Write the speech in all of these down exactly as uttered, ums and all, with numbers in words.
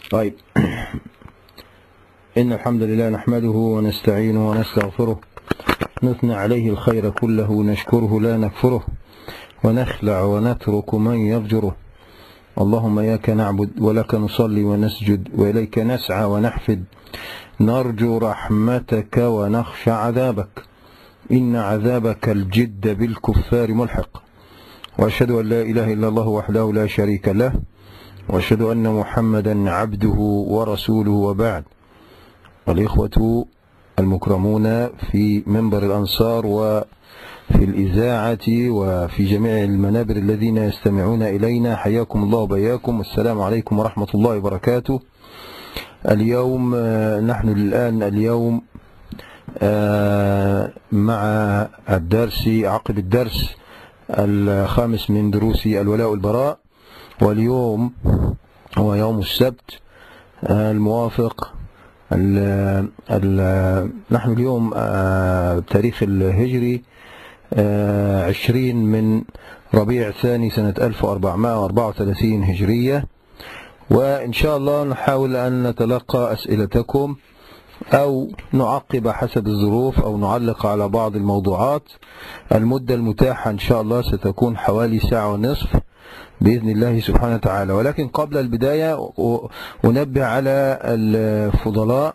طيب، إن الحمد لله نحمده ونستعينه ونستغفره، نثني عليه الخير كله، نشكره لا نكفره، ونخلع ونترك من يفجره. اللهم إياك نعبد ولك نصلي ونسجد وإليك نسعى ونحفد، نرجو رحمتك ونخشى عذابك، إن عذابك الجد بالكفار ملحق. وأشهد أن لا إله إلا الله وحده لا شريك له، وأشهد أن محمدا عبده ورسوله، وبعد. والإخوة المكرمون في منبر الأنصار وفي الإذاعة وفي جميع المنابر الذين يستمعون إلينا، حياكم الله وبياكم، والسلام عليكم ورحمة الله وبركاته. اليوم نحن الآن اليوم مع الدرس عقب الدرس الخامس من دروس الولاء والبراء، واليوم هو يوم السبت الموافق ال ال نحن اليوم بتاريخ الهجري عشرين من ربيع الثاني سنة ألف وأربعمائة وأربعة وثلاثين هجرية، وإن شاء الله نحاول أن نتلقى أسئلتكم أو نعقب حسب الظروف أو نعلق على بعض الموضوعات. المدة المتاحة إن شاء الله ستكون حوالي ساعة ونصف بإذن الله سبحانه وتعالى. ولكن قبل البداية أنبه على الفضلاء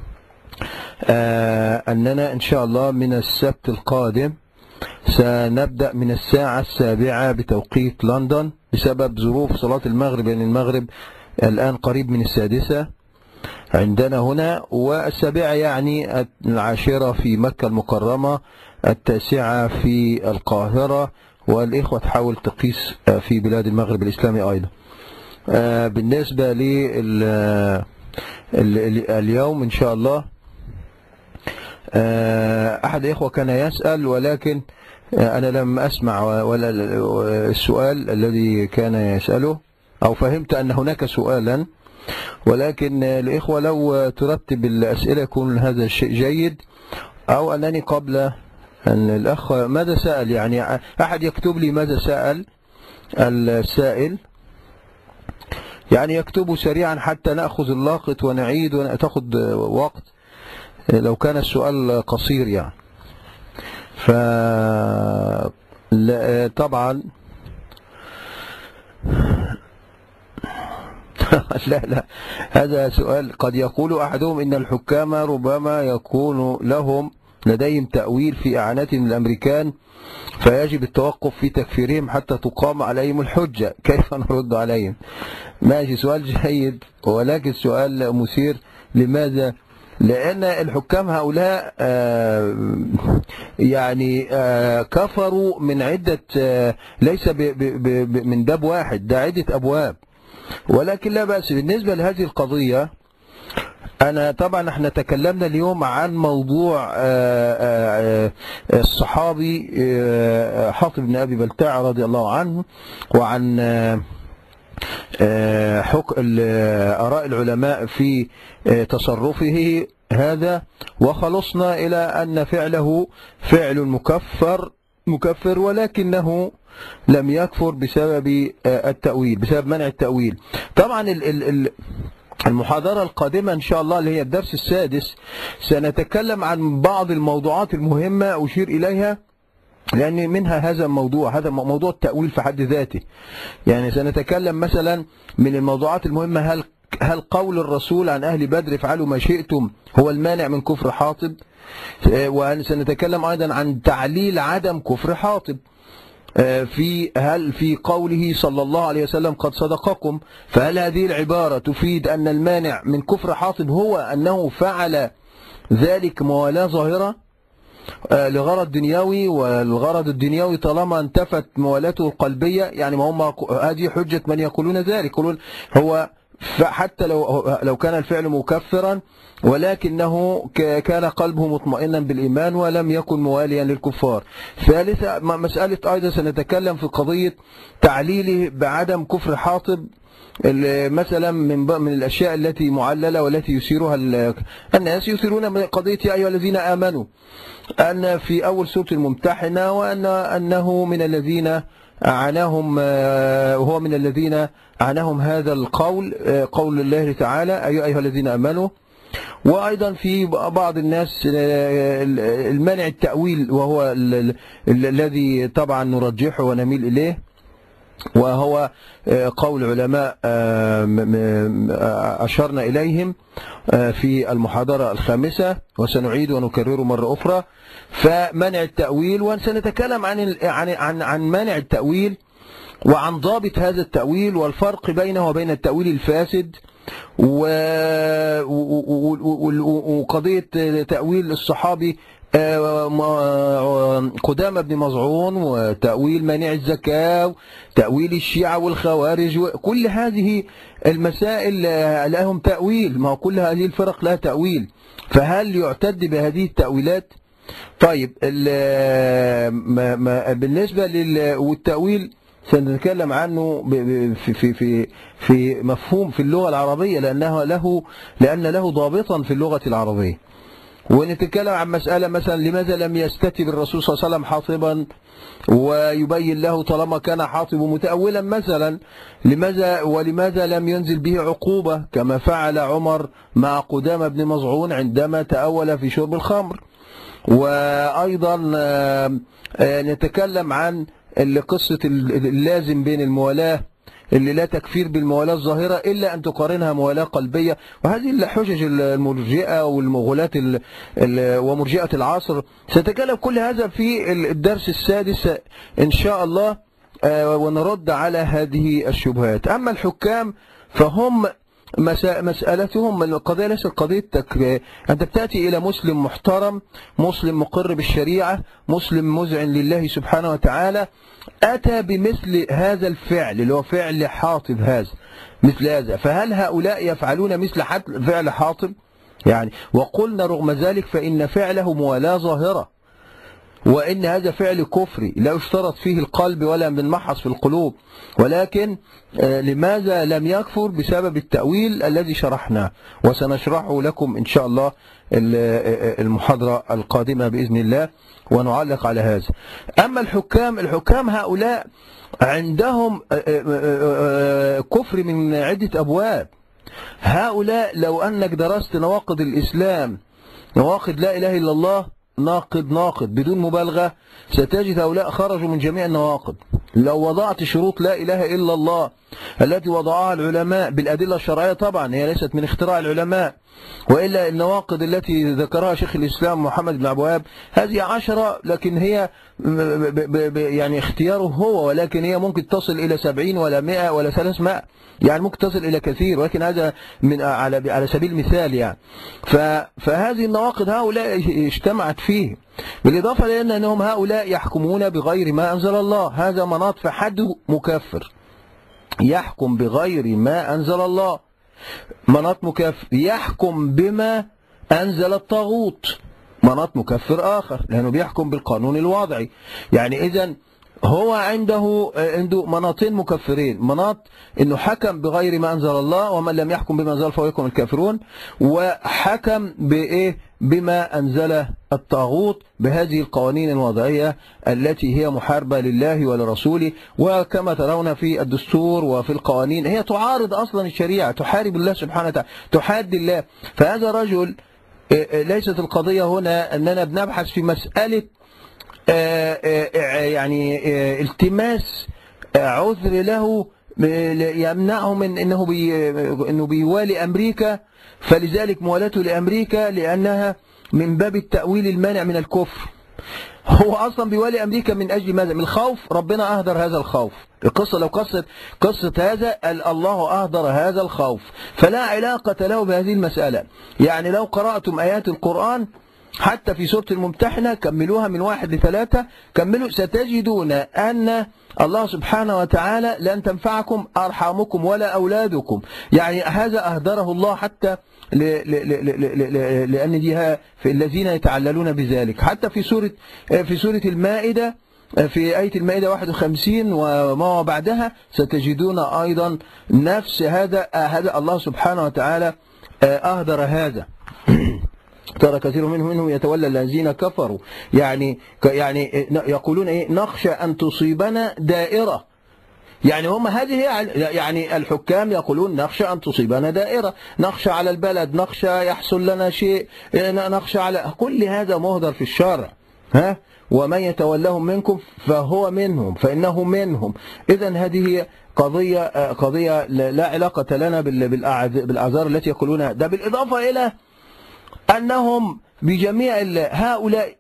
أننا إن شاء الله من السبت القادم سنبدأ من الساعة السابعة بتوقيت لندن بسبب ظروف صلاة المغرب، لأن يعني المغرب الآن قريب من السادسة عندنا هنا، والسابعة يعني العاشرة في مكة المكرمة، التاسعة في القاهرة، والإخوة تحاول تقيس في بلاد المغرب الإسلامي أيضا. بالنسبة لليوم إن شاء الله، أحد الإخوة كان يسأل ولكن أنا لم أسمع ولا السؤال الذي كان يسأله، أو فهمت أن هناك سؤالا، ولكن الإخوة لو ترتب الأسئلة يكون هذا الشيء جيد. أو أنني قبل أن الأخ ماذا سأل، يعني أحد يكتب لي ماذا سأل السائل، يعني يكتبه سريعا حتى نأخذ اللاقط ونعيد وتأخذ وقت لو كان السؤال قصير يعني. فطبعا لا لا هذا سؤال قد يقول أحدهم إن الحكام ربما يكون لهم لديهم تأويل في إعانتهم الأمريكان، فيجب التوقف في تكفيرهم حتى تقام عليهم الحجة. كيف نرد عليهم؟ ماشي، سؤال جيد، ولكن سؤال مثير. لماذا؟ لأن الحكام هؤلاء آه يعني آه كفروا من عدة آه ليس ب ب ب من باب واحد، ده عدة أبواب، ولكن لا بأس. بالنسبة لهذه القضية، أنا طبعا احنا تكلمنا اليوم عن موضوع الصحابي حاطب بن أبي بلتاع رضي الله عنه، وعن حكم آراء العلماء في تصرفه هذا، وخلصنا إلى أن فعله فعل مكفر مكفر ولكنه لم يكفر بسبب التأويل، بسبب منع التأويل. طبعا ال ال المحاضرة القادمة إن شاء الله اللي هي الدرس السادس سنتكلم عن بعض الموضوعات المهمة أشير إليها، لأن منها هذا الموضوع، هذا موضوع التأويل في حد ذاته. يعني سنتكلم مثلا من الموضوعات المهمة، هل هل قول الرسول عن أهل بدر افعلوا ما شئتم هو المانع من كفر حاطب؟ وسنتكلم أيضا عن تعليل عدم كفر حاطب في هل في قوله صلى الله عليه وسلم قد صدقكم، فهل هذه العبارة تفيد أن المانع من كفر حاطب هو أنه فعل ذلك موالاة ظاهرة لغرض دنيوي، والغرض الدنيوي طالما انتفت موالاته القلبية، يعني ما هم هذه حجة من يقولون ذلك، يقولون هو حتى لو لو كان الفعل مكفرا ولكنه كان قلبه مطمئنا بالإيمان ولم يكن مواليا للكفار. ثالثا مسألة أيضا سنتكلم في قضية تعليله بعدم كفر حاطب، مثلا من من الأشياء التي معللة والتي يثيرها الناس، يثيرون قضية يا أيها الذين آمنوا، أن في أول سورة الممتحنة، وأن أنه من الذين أعاناهم وهو من الذين عنهم هذا القول، قول الله تعالى أي أيها الذين آمنوا. وأيضا في بعض الناس المانع التأويل، وهو الذي طبعا نرجحه ونميل إليه، وهو قول علماء أشرنا إليهم في المحاضرة الخامسة وسنعيد ونكرره مرة أخرى. فمنع التأويل، وسنتكلم عن عن عن عن مانع التأويل وعن ضابط هذا التأويل والفرق بينه وبين التأويل الفاسد، وقضية تأويل الصحابي قدامى بن مظعون، وتأويل مانع الزكاة، تأويل الشيعة والخوارج، كل هذه المسائل لهم تأويل. ما هو كل هذه الفرق لها تأويل، فهل يعتد بهذه التأويلات؟ طيب بالنسبة للتأويل سنتكلم عنه في في في في مفهوم في اللغة العربية، لأنه له لأن له ضابطا في اللغة العربية. ونتكلم عن مسألة مثلا لماذا لم يستتب الرسول صلى الله عليه وسلم حاطبا ويبين له طالما كان حاطب متأولا مثلا، لماذا ولماذا لم ينزل به عقوبة كما فعل عمر مع قدامى بن مظعون عندما تأول في شرب الخمر. وأيضا نتكلم عن قصة اللازم بين الموالاة اللي لا تكفير بالموالاة الظاهرة إلا أن تقارنها موالاة قلبية، وهذه الحجج المرجئة والمغولاة ومرجئة العصر. سنتكلم كل هذا في الدرس السادس إن شاء الله، ونرد على هذه الشبهات. أما الحكام فهم مسألتهم القضية ليست قضية تكفير. أنت بتأتي إلى مسلم محترم، مسلم مقر بالشريعة، مسلم مذعن لله سبحانه وتعالى، أتى بمثل هذا الفعل اللي هو فعل حاطب هذا مثل هذا، فهل هؤلاء يفعلون مثل فعل حاطب؟ يعني وقلنا رغم ذلك فإن فعله موالاة ظاهرة، وإن هذا فعل كفري لا يشترط فيه القلب ولا بنمحص في القلوب، ولكن لماذا لم يكفر؟ بسبب التأويل الذي شرحناه، وسنشرحه لكم إن شاء الله المحاضرة القادمة بإذن الله، ونعلق على هذا. أما الحكام الحكام هؤلاء عندهم كفر من عدة أبواب. هؤلاء لو أنك درست نواقض الإسلام، نواقض لا إله إلا الله، ناقض ناقض بدون مبالغة، ستجد هؤلاء خرجوا من جميع النواقض. لو وضعت شروط لا إله إلا الله التي وضعها العلماء بالأدلة الشرعية، طبعا هي ليست من اختراع العلماء، وإلا النواقض التي ذكرها شيخ الإسلام محمد بن عبد الوهاب هذه عشرة، لكن هي يعني اختياره هو، ولكن هي ممكن تصل إلى سبعين ولا مئة ولا ثلاثمائة، يعني ممكن تصل إلى كثير، ولكن هذا من على على سبيل المثال يعني. فهذه النواقض هؤلاء اجتمعت فيه، بالإضافة لأن أنهم هؤلاء يحكمون بغير ما أنزل الله. هذا مناط في حد مكفر، يحكم بغير ما أنزل الله، مناط مكفر. يحكم بما أنزل الطاغوت، مناط مكفر آخر، لأنه بيحكم بالقانون الوضعي. يعني إذن هو عنده عنده مناطين مكفرين، مناط انه حكم بغير ما انزل الله، ومن لم يحكم بما انزل فهو الكافرون، وحكم بايه؟ بما انزل الطاغوت، بهذه القوانين الوضعيه التي هي محاربه لله ولرسوله، وكما ترون في الدستور وفي القوانين هي تعارض اصلا الشريعه، تحارب الله سبحانه وتعالى، تحاد الله. فهذا رجل ليست القضيه هنا اننا بنبحث في مساله يعني التماس عذر له يمنعه من انه بي انه بيوالي امريكا، فلذلك موالاته لامريكا لانها من باب التأويل المانع من الكفر. هو اصلا بيوالي امريكا من اجل ماذا؟ من الخوف. ربنا اهدر هذا الخوف. القصه لو قصه قصه هذا الله اهدر هذا الخوف، فلا علاقه له بهذه المساله. يعني لو قراتم ايات القران حتى في سورة الممتحنة، كملوها من واحد لثلاثة، كملوا، ستجدون أن الله سبحانه وتعالى لن تنفعكم أرحامكم ولا أولادكم. يعني هذا أهدره الله حتى لأن ديها في الذين يتعللون بذلك. حتى في سورة في سورة المائدة، في آية المائدة واحد وخمسين وما بعدها، ستجدون أيضا نفس هذا هذا الله سبحانه وتعالى أهدر هذا. ترى كثير منهم منهم يتولى الذين كفروا، يعني يعني يقولون ايه؟ نخشى ان تصيبنا دائره، يعني هم هذه هي، يعني الحكام يقولون نخشى أن تصيبنا دائرة، نخشى على البلد، نخشى يحصل لنا شيء، نخشى على كل هذا مهدر في الشرع. ها ومن يتولهم منكم فهو منهم فإنه منهم. إذا هذه هي قضية قضية لا علاقة لنا بالأعذار التي يقولونها. ده بالإضافة إلى أنهم بجميع هؤلاء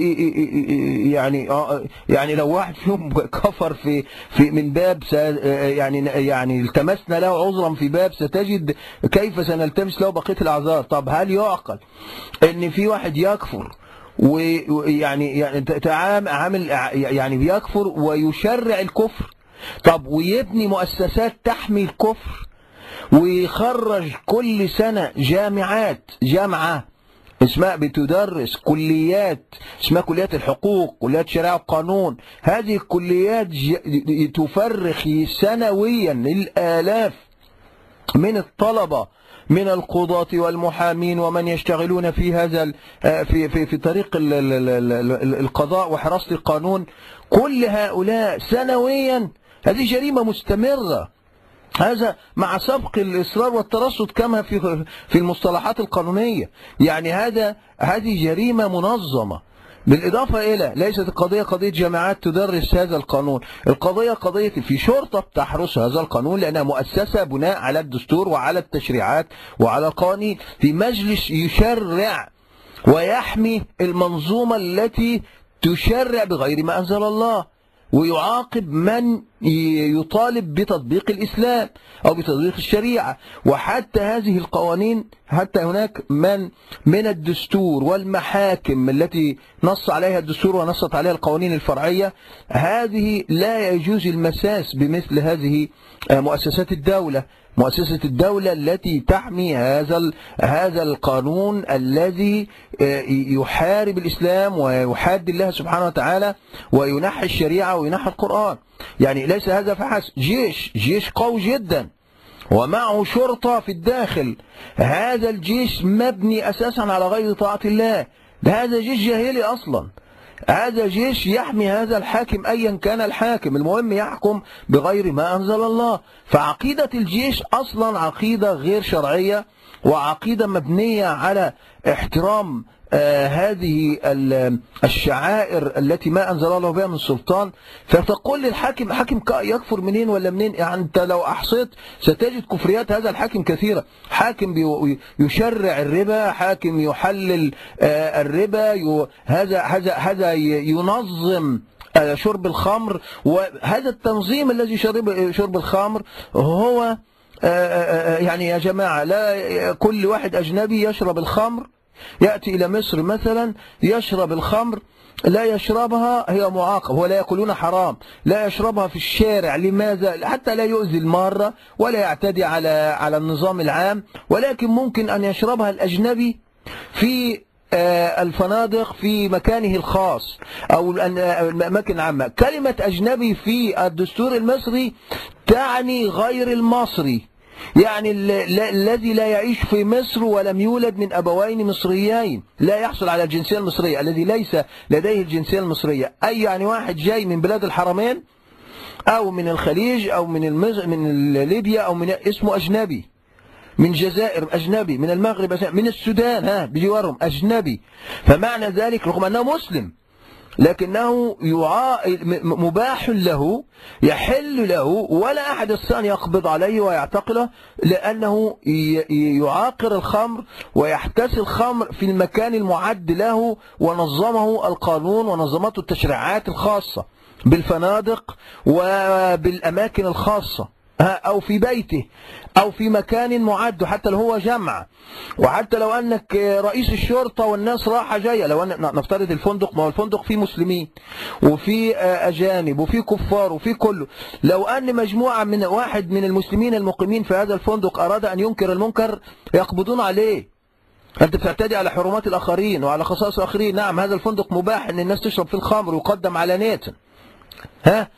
يعني يعني لو واحد فيهم كفر في في من باب يعني يعني التمسنا له عذرا في باب، ستجد كيف سنلتمس له بقية الأعذار. طب هل يعقل ان في واحد يكفر ويعني يعني تعامل عامل يعني بيكفر ويشرع الكفر، طب ويبني مؤسسات تحمي الكفر، ويخرج كل سنة جامعات جامعة اسمها بتدرس كليات اسمها كليات الحقوق، كليات شريعة وقانون، هذه الكليات تفرخ سنويا الآلاف من الطلبة من القضاة والمحامين ومن يشتغلون في هذا في في في طريق القضاء وحراسة القانون، كل هؤلاء سنويا. هذه جريمة مستمرة، هذا مع سبق الإصرار والترصد كما في في المصطلحات القانونية. يعني هذا هذه جريمة منظمة. بالإضافة إلى ليست القضية قضية جامعات تدرس هذا القانون، القضية قضية في شرطة تحرس هذا القانون لأنها مؤسسة بناء على الدستور وعلى التشريعات وعلى القوانين، في مجلس يشرع ويحمي المنظومة التي تشرع بغير ما أنزل الله، ويعاقب من يطالب بتطبيق الإسلام أو بتطبيق الشريعة. وحتى هذه القوانين، حتى هناك من من الدستور والمحاكم التي نص عليها الدستور ونصت عليها القوانين الفرعية، هذه لا يجوز المساس بمثل هذه مؤسسات الدولة، مؤسسة الدولة التي تحمي هذا هذا القانون الذي يحارب الإسلام ويحاد الله سبحانه وتعالى وينحي الشريعة وينحي القرآن. يعني ليس هذا فحسب، جيش جيش قوي جدا ومعه شرطة في الداخل، هذا الجيش مبني أساسا على غير طاعة الله، هذا جيش جاهلي أصلا، هذا جيش يحمي هذا الحاكم أيا كان الحاكم، المهم يحكم بغير ما أنزل الله. فعقيدة الجيش أصلا عقيدة غير شرعية، وعقيدة مبنية على احترام آه هذه الشعائر التي ما أنزل الله بها من سلطان. فتقول للحاكم حاكم يكفر منين ولا منين؟ يعني أنت لو أحصيت ستجد كفريات هذا الحاكم كثيرة. حاكم يشرع الربا، حاكم يحلل آه الربا، هذا هذا هذا ينظم شرب الخمر، وهذا التنظيم الذي شرب شرب الخمر هو يعني يا جماعة لا كل واحد أجنبي يشرب الخمر يأتي إلى مصر مثلا يشرب الخمر، لا يشربها هي معاقب، ولا يقولون حرام، لا يشربها في الشارع. لماذا؟ حتى لا يؤذي المارة ولا يعتدي على على النظام العام، ولكن ممكن أن يشربها الأجنبي في الفنادق في مكانه الخاص أو الأماكن العامة. كلمة أجنبي في الدستور المصري تعني غير المصري، يعني الذي لا يعيش في مصر ولم يولد من أبوين مصريين، لا يحصل على الجنسية المصرية، الذي ليس لديه الجنسية المصرية. أي يعني واحد جاي من بلاد الحرمين أو من الخليج أو من المز... من ليبيا أو من اسمه أجنبي، من الجزائر أجنبي، من المغرب أجنبي، من السودان ها بجوارهم أجنبي. فمعنى ذلك رغم أنه مسلم لكنه يعا... مباح له، يحل له، ولا أحد يستطيع أن يقبض عليه ويعتقله، لأنه يعاقر الخمر ويحتسي الخمر في المكان المعد له ونظمه القانون ونظمته التشريعات الخاصة بالفنادق وبالأماكن الخاصة، أو في بيته أو في مكان معد، حتى لو هو جمع. وحتى لو أنك رئيس الشرطة والناس راحة جاية، لو أن نفترض الفندق، ما هو الفندق فيه مسلمين وفي أجانب وفي كفار وفي كله، لو أن مجموعة من واحد من المسلمين المقيمين في هذا الفندق أراد أن ينكر المنكر يقبضون عليه. أنت بتعتدي على حرمات الآخرين وعلى خصائص الآخرين. نعم هذا الفندق مباح أن الناس تشرب فيه الخمر ويقدم علانية، ها،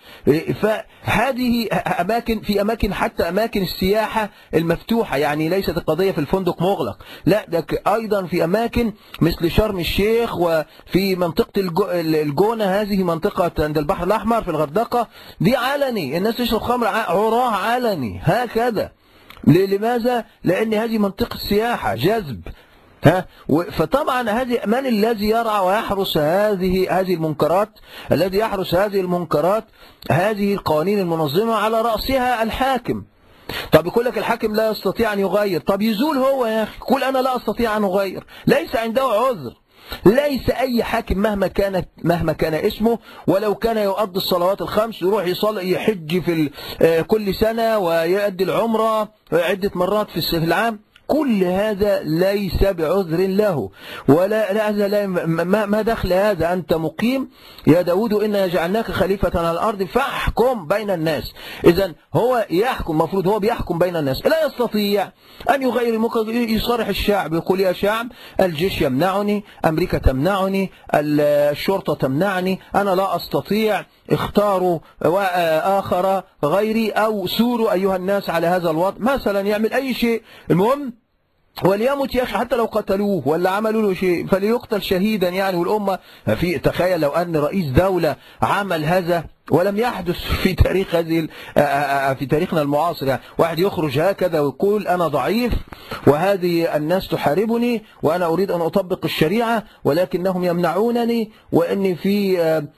فهذه أماكن، في أماكن حتى أماكن السياحة المفتوحة، يعني ليست القضية في الفندق مغلق، لا ده أيضا في أماكن مثل شرم الشيخ، وفي منطقة الجونة، هذه منطقة عند البحر الأحمر في الغردقة، دي علني الناس تشرب خمر عراه علني هكذا. لماذا؟ لأن هذه منطقة سياحة جذب. ها، فطبعا هذه من الذي يرعى ويحرس هذه هذه المنكرات؟ الذي يحرس هذه المنكرات هذه القوانين المنظمة، على رأسها الحاكم. طب يقول لك الحاكم لا يستطيع أن يغير، طب يزول هو يا أخي، قل أنا لا أستطيع أن أغير، ليس عنده عذر. ليس أي حاكم مهما كانت مهما كان اسمه، ولو كان يؤدي الصلوات الخمس، يروح يصلي يحج في كل سنة ويؤدي العمرة عدة مرات في العام، كل هذا ليس بعذر له، ولا هذا لا ما, ما دخل هذا. أنت مقيم يا داود إنا جعلناك خليفة على الأرض فاحكم بين الناس. إذن هو يحكم، مفروض هو بيحكم بين الناس، لا يستطيع أن يغير المنكر. يصارح الشعب يقول يا شعب الجيش يمنعني، أمريكا تمنعني، الشرطة تمنعني، أنا لا أستطيع، اختاروا آخر غيري أو سوروا أيها الناس على هذا الوضع مثلا، يعمل أي شيء، المهم وليمت يا أخي، حتى لو قتلوه ولا عملوا له شيء فليقتل شهيدا يعني. والأمة في، تخيل لو أن رئيس دولة عمل هذا ولم يحدث في تاريخ هذه في تاريخنا المعاصر، يعني واحد يخرج هكذا ويقول أنا ضعيف وهذه الناس تحاربني وأنا أريد أن أطبق الشريعة ولكنهم يمنعونني، وأني في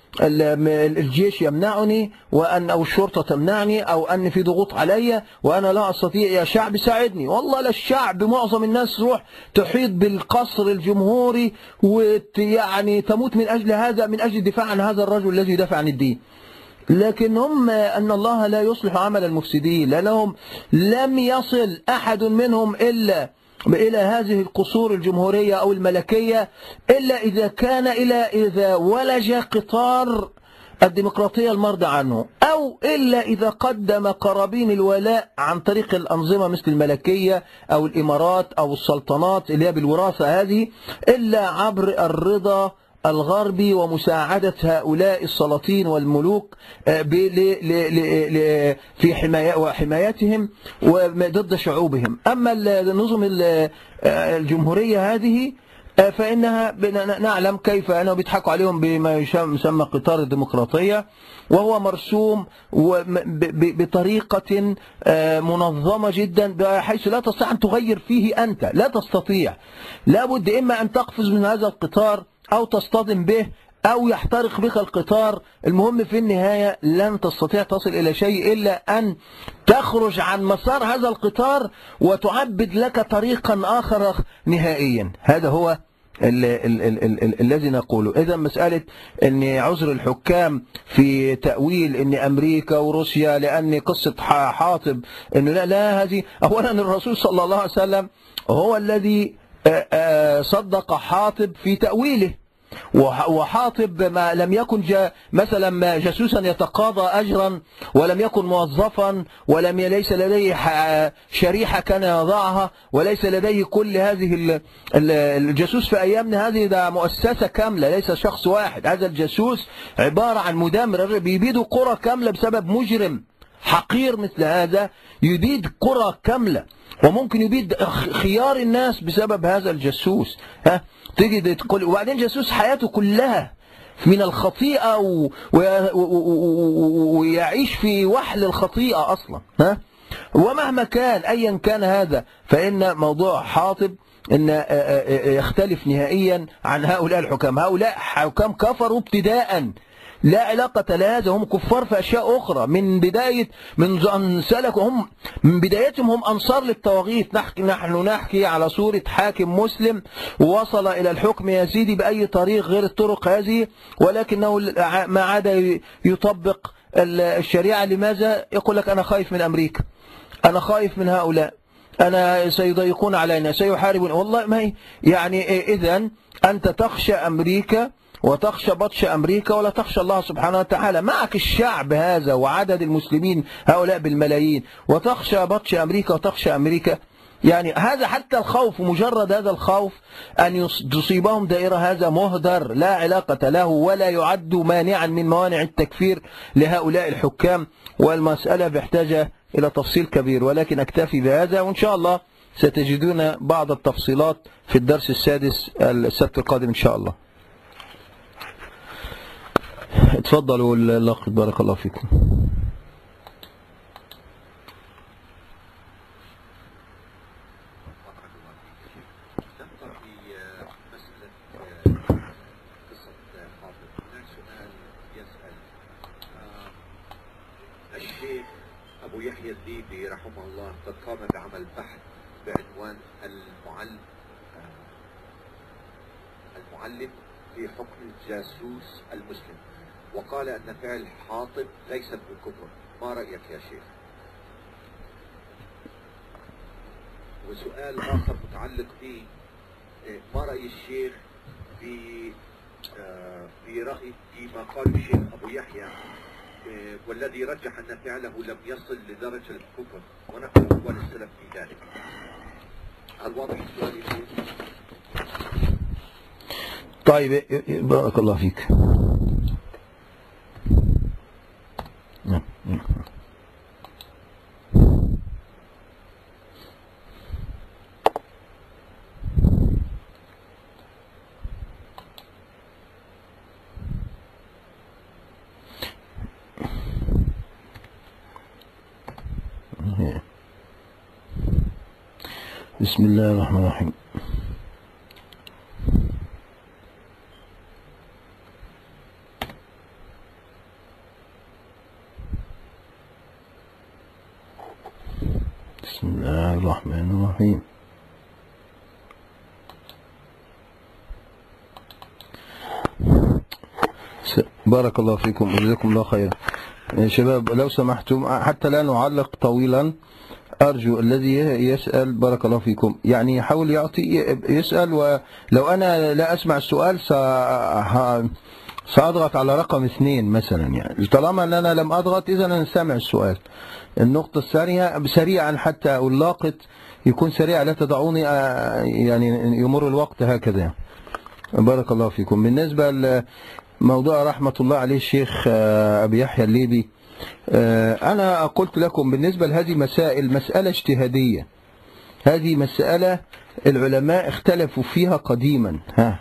الجيش يمنعني، وأن أو الشرطة تمنعني، أو أن في ضغوط علي وأنا لا أستطيع، يا شعب ساعدني. والله لا، الشعب معظم الناس تروح تحيط بالقصر الجمهوري ويعني تموت من أجل هذا، من أجل الدفاع عن هذا الرجل الذي يدافع عن الدين. لكن هم أن الله لا يصلح عمل المفسدين، لأنهم لم يصل أحد منهم إلا إلى هذه القصور الجمهورية أو الملكية إلا إذا كان إلى إذا ولج قطار الديمقراطية المرضى عنه، أو إلا إذا قدم قرابين الولاء عن طريق الأنظمة مثل الملكية أو الإمارات أو السلطنات اللي هي بالوراثة هذه، إلا عبر الرضا الغربي ومساعدة هؤلاء السلاطين والملوك في حماية وحمايتهم وضد شعوبهم. أما النظم الجمهورية هذه فإنها نعلم كيف أنهم بيضحكوا عليهم بما يسمى قطار الديمقراطية، وهو مرسوم بطريقة منظمة جدا بحيث لا تستطيع أن تغير فيه أنت، لا تستطيع، لابد إما أن تقفز من هذا القطار أو تصطدم به أو يحترق بك القطار. المهم في النهاية لن تستطيع تصل إلى شيء إلا أن تخرج عن مسار هذا القطار وتعبد لك طريقا آخر نهائيا. هذا هو ال ال ال ال ال الذي نقوله. إذا مسألة أن عذر الحكام في تأويل أن أمريكا وروسيا، لأن قصة حاطب أنه لا, لا هذه أولا الرسول صلى الله عليه وسلم هو الذي صدق حاطب في تأويله، وحاطب ما لم يكن جا مثلا جاسوسا يتقاضى أجرا، ولم يكن موظفا، ولم ليس لديه شريحة كان يضعها، وليس لديه كل هذه الجاسوس في أيامنا هذه، ده مؤسسة كاملة ليس شخص واحد. هذا الجاسوس عبارة عن مدمر بيبيدوا قرى كاملة بسبب مجرم حقير مثل هذا، يبيد قرى كاملة، وممكن يبيد خيار الناس بسبب هذا الجاسوس. ها تيجي تقول، وبعدين جاسوس حياته كلها من الخطيئة و... و... و... ويعيش في وحل الخطيئة أصلا. ها ومهما كان أيا كان هذا، فإن موضوع حاطب إن يختلف نهائيا عن هؤلاء الحكام. هؤلاء حكام كفروا ابتداء، لا علاقة لهذا، هم كفار في أشياء أخرى من بداية، من أن سلكوا هم من بدايتهم هم أنصار للطواغيت. نحكي نحن نحكي على صورة حاكم مسلم وصل إلى الحكم يا سيدي بأي طريق غير الطرق هذه، ولكنه ما عاد يطبق الشريعة. لماذا؟ يقول لك أنا خايف من أمريكا، أنا خايف من هؤلاء، أنا سيضيقون علينا، سيحاربون. والله ما هي يعني إذن أنت تخشى أمريكا وتخشى بطش أمريكا ولا تخشى الله سبحانه وتعالى. معك الشعب هذا وعدد المسلمين هؤلاء بالملايين، وتخشى بطش أمريكا وتخشى أمريكا. يعني هذا حتى الخوف، مجرد هذا الخوف أن تصيبهم دائرة، هذا مهدر لا علاقة له ولا يعد مانعا من موانع التكفير لهؤلاء الحكام، والمسألة بحتاجة إلى تفصيل كبير، ولكن أكتفي بهذا، وإن شاء الله ستجدون بعض التفصيلات في الدرس السادس السبت القادم إن شاء الله. اتفضلوا الأخ، بارك الله فيكم. الشيخ أبو يحيى الليبي رحمه الله قد قام بعمل بحث بعنوان المعلم المعلم في حكم الجاسوس المسلم، وقال أن فعل حاطب ليس بالكفر. ما رأيك يا شيخ؟ وسؤال آخر متعلق به، ما رأي الشيخ في في رأي فيما قال الشيخ أبو يحيى والذي رجح أن فعله لم يصل لدرجة الكفر ونقل أقوال السلف في ذلك؟ هل واضح السؤال يا شيخ؟ طيب بارك الله فيك. بسم الله الرحمن الرحيم. بسم الله الرحمن الرحيم. بارك الله فيكم وجزاكم الله خيرا. يا شباب لو سمحتم حتى لا نعلق طويلا، أرجو الذي يسأل بارك الله فيكم يعني يحاول يعطي يسأل، ولو أنا لا أسمع السؤال سأضغط على رقم اثنين مثلا، يعني طالما أن أنا لم أضغط إذا أنا سامع السؤال. النقطة الثانية سريعا حتى اللاقط يكون سريع، لا تدعوني يعني يمر الوقت هكذا. بارك الله فيكم. بالنسبة لموضوع رحمة الله عليه الشيخ أبي يحيى الليبي، أنا قلت لكم بالنسبة لهذه مسائل مسألة اجتهادية، هذه مسألة العلماء اختلفوا فيها قديما، ها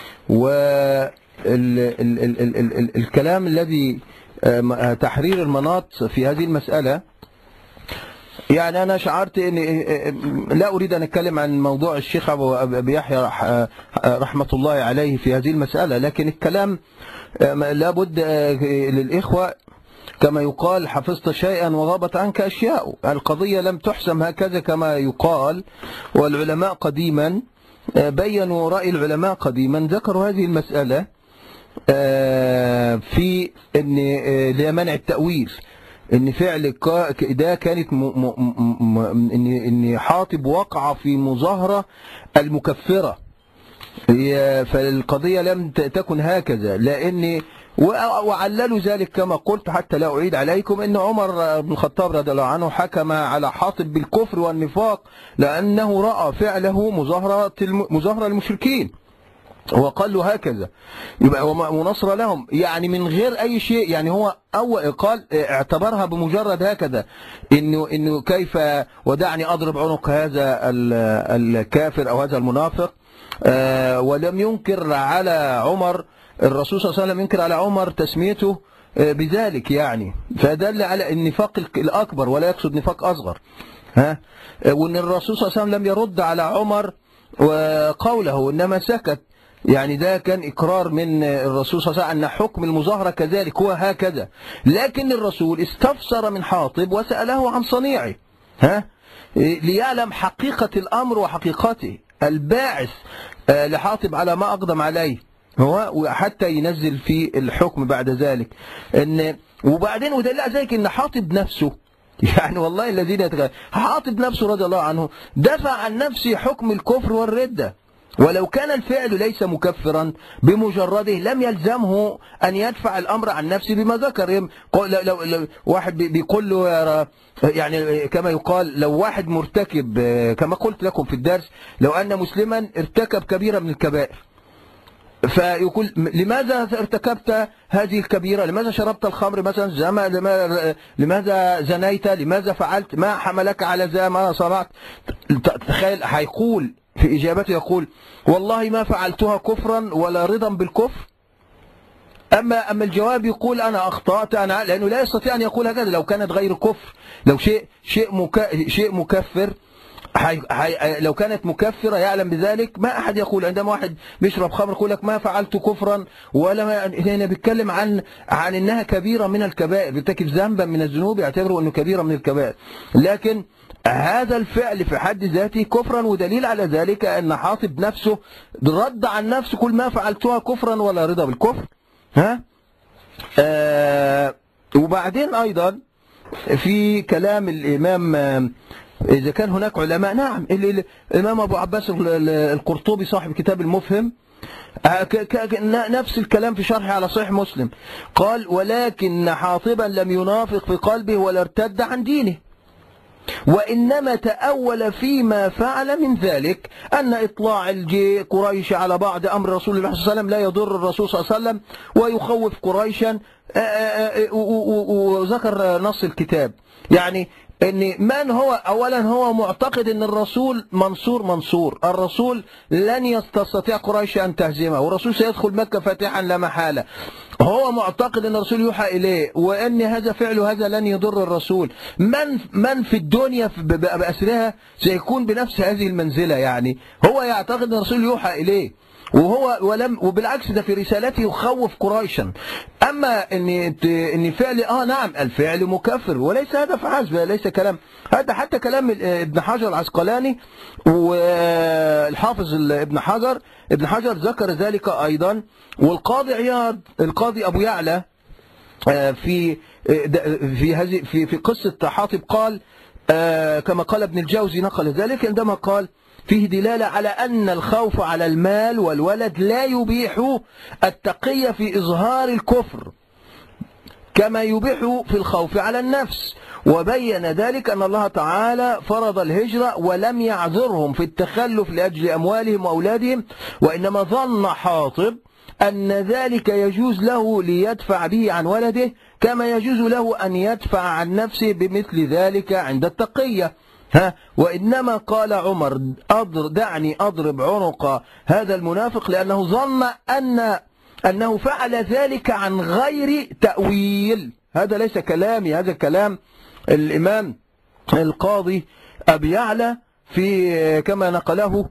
والكلام الذي تحرير المناط في هذه المسألة، يعني أنا شعرت أن لا أريد أن أتكلم عن موضوع الشيخ أبي يحيى رحمة الله عليه في هذه المسألة، لكن الكلام لابد للإخوة كما يقال حفظت شيئا وغابت عنك أشياء. القضية لم تحسم هكذا كما يقال، والعلماء قديما بينوا رأي العلماء قديما، ذكروا هذه المسألة في أن لمنع التأويل، ان فعل ده كانت م م م ان ان حاطب وقع في مظاهرة المكفرة، فالقضية لم تكن هكذا، لان وعللوا ذلك كما قلت حتى لا أعيد عليكم ان عمر بن الخطاب رضي الله عنه حكم على حاطب بالكفر والنفاق لأنه رأى فعله مظاهرة مظاهرة المشركين، وقال له هكذا يبقى هو مناصرة لهم، يعني من غير أي شيء، يعني هو أول قال اعتبرها بمجرد هكذا إنه إنه كيف ودعني أضرب عنق هذا الكافر أو هذا المنافق، ولم ينكر على عمر، الرسول صلى الله عليه وسلم ينكر على عمر تسميته بذلك، يعني فدل على النفاق الأكبر ولا يقصد نفاق أصغر، ها وإن الرسول صلى الله عليه وسلم لم يرد على عمر وقوله إنما سكت، يعني ده كان إقرار من الرسول صلى الله عليه وسلم أن حكم المظاهرة كذلك هو هكذا، لكن الرسول استفسر من حاطب وسأله عن صنيعه، ها ليعلم حقيقة الأمر وحقيقته، الباعث لحاطب على ما أقدم عليه هو، وحتى ينزل في الحكم بعد ذلك. إن وبعدين ودلع ذلك إن حاطب نفسه، يعني والله الذين يتغير حاطب نفسه رضي الله عنه دفع عن نفسه حكم الكفر والردة، ولو كان الفعل ليس مكفرا بمجرده لم يلزمه أن يدفع الأمر عن نفسه بما ذكر. لو, لو واحد بيقول له يعني كما يقال، لو واحد مرتكب كما قلت لكم في الدرس، لو أن مسلما ارتكب كبيرة من الكبائر فيقول لماذا ارتكبت هذه الكبيرة؟ لماذا شربت الخمر مثلا؟ لماذا زنيت؟ لماذا فعلت؟ ما حملك على ذا؟ ما صنعت؟ تخيل هيقول في إجابته يقول والله ما فعلتها كفرا ولا رضا بالكفر. أما أما الجواب يقول أنا أخطأت، أنا لأنه لا يستطيع أن يقول هكذا لو كانت غير كفر. لو شيء شيء مك شيء مكفر حي حي لو كانت مكفرة يعلم بذلك ما أحد يقول. عندما واحد بيشرب خمر يقول لك ما فعلت كفرا ولا ما. هنا بيتكلم عن عن إنها كبيرة من الكبائر، بيرتكب ذنبا من الذنوب يعتبره إنه كبيرة من الكبائر، لكن هذا الفعل في حد ذاته كفرا. ودليل على ذلك أن حاطب نفسه رد عن نفسه كل ما فعلتها كفرا ولا رضا بالكفر. ها آه وبعدين أيضا في كلام الإمام إذا كان هناك علماء، نعم الإمام أبو عباس القرطبي صاحب كتاب المفهم نفس الكلام في شرحه على صحيح مسلم، قال ولكن حاطبا لم ينافق في قلبه ولا ارتد عن دينه، وإنما تأول فيما فعل من ذلك أن إطلاع الجي قريش على بعض أمر رسول الله صلى الله عليه وسلم لا يضر الرسول صلى الله عليه وسلم ويخوف قريشا، وذكر نص الكتاب. يعني ان من هو اولا هو معتقد ان الرسول منصور منصور، الرسول لن تستطيع قريش ان تهزمه، والرسول سيدخل مكة فاتحا لا محالة. هو معتقد ان الرسول يوحى اليه وان هذا فعله هذا لن يضر الرسول. من من في الدنيا بأسرها سيكون بنفس هذه المنزلة. يعني هو يعتقد ان الرسول يوحى اليه وهو ولم وبالعكس ده في رسالته يخوف قريشا. اما ان ان فعل اه نعم الفعل مكفر وليس هذا فحسب، ليس كلام هذا حتى كلام ابن حجر العسقلاني والحافظ ابن حجر ابن حجر ذكر ذلك ايضا. والقاضي عياض القاضي ابو يعلى في في هذه في في قصه حاطب قال كما قال ابن الجوزي نقل ذلك عندما قال فيه دلالة على أن الخوف على المال والولد لا يبيح التقية في إظهار الكفر كما يبيح في الخوف على النفس، وبين ذلك أن الله تعالى فرض الهجرة ولم يعذرهم في التخلف لأجل أموالهم وأولادهم، وإنما ظن حاطب أن ذلك يجوز له ليدفع به عن ولده كما يجوز له أن يدفع عن نفسه بمثل ذلك عند التقية. ها وإنما قال عمر أضر دعني أضرب عنق هذا المنافق لأنه ظن أن أنه فعل ذلك عن غير تأويل. هذا ليس كلامي، هذا كلام الإمام القاضي أبي يعلى في كما نقله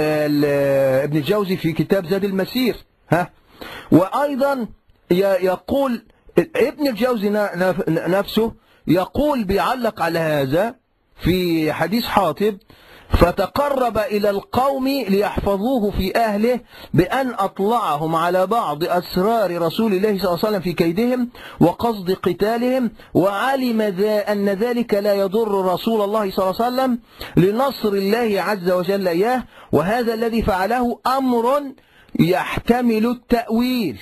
ابن الجوزي في كتاب زاد المسير. ها وأيضا يقول ابن الجوزي نفسه يقول بيعلق على هذا في حديث حاطب فتقرب إلى القوم ليحفظوه في أهله بأن أطلعهم على بعض أسرار رسول الله صلى الله عليه وسلم في كيدهم وقصد قتالهم، وعلم ذا أن ذلك لا يضر رسول الله صلى الله عليه وسلم لنصر الله عز وجل إياه، وهذا الذي فعله أمر يحتمل التأويل،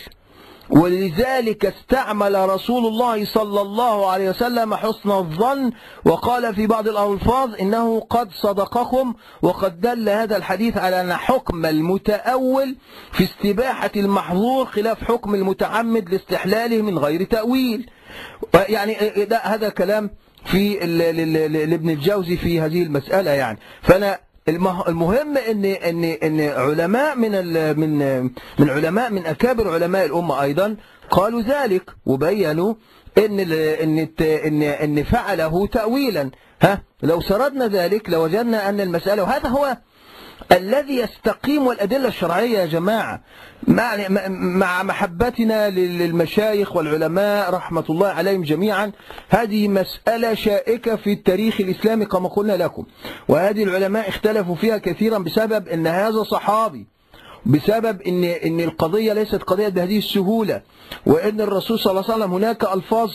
ولذلك استعمل رسول الله صلى الله عليه وسلم حسن الظن وقال في بعض الألفاظ إنه قد صدقكم. وقد دل هذا الحديث على أن حكم المتأول في استباحة المحظور خلاف حكم المتعمد لاستحلاله من غير تأويل. يعني هذا كلام في لابن الجوزي في هذه المسألة. يعني فأنا المهم ان ان ان علماء من من من علماء من اكابر علماء الامه ايضا قالوا ذلك وبينوا ان ان ان ان فعله تاويلا. ها لو سردنا ذلك لوجدنا ان المساله، وهذا هو الذي يستقيم والادله الشرعيه يا جماعه، مع مع محبتنا للمشايخ والعلماء رحمه الله عليهم جميعا، هذه مساله شائكه في التاريخ الاسلامي كما قلنا لكم، وهذه العلماء اختلفوا فيها كثيرا بسبب ان هذا صحابي بسبب ان ان القضيه ليست قضيه بهذه السهوله، وان الرسول صلى الله عليه وسلم هناك الفاظ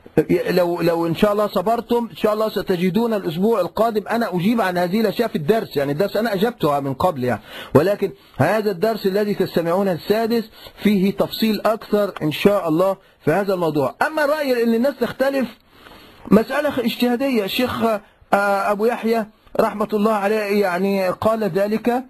لو لو ان شاء الله صبرتم ان شاء الله ستجدون الاسبوع القادم انا اجيب عن هذه الاشياء في الدرس، يعني الدرس انا اجبتها من قبل يعني، ولكن هذا الدرس الذي تستمعون السادس فيه تفصيل اكثر ان شاء الله في هذا الموضوع. اما الراي ان الناس تختلف مساله اجتهاديه، الشيخ ابو يحيى رحمه الله عليه يعني قال ذلك،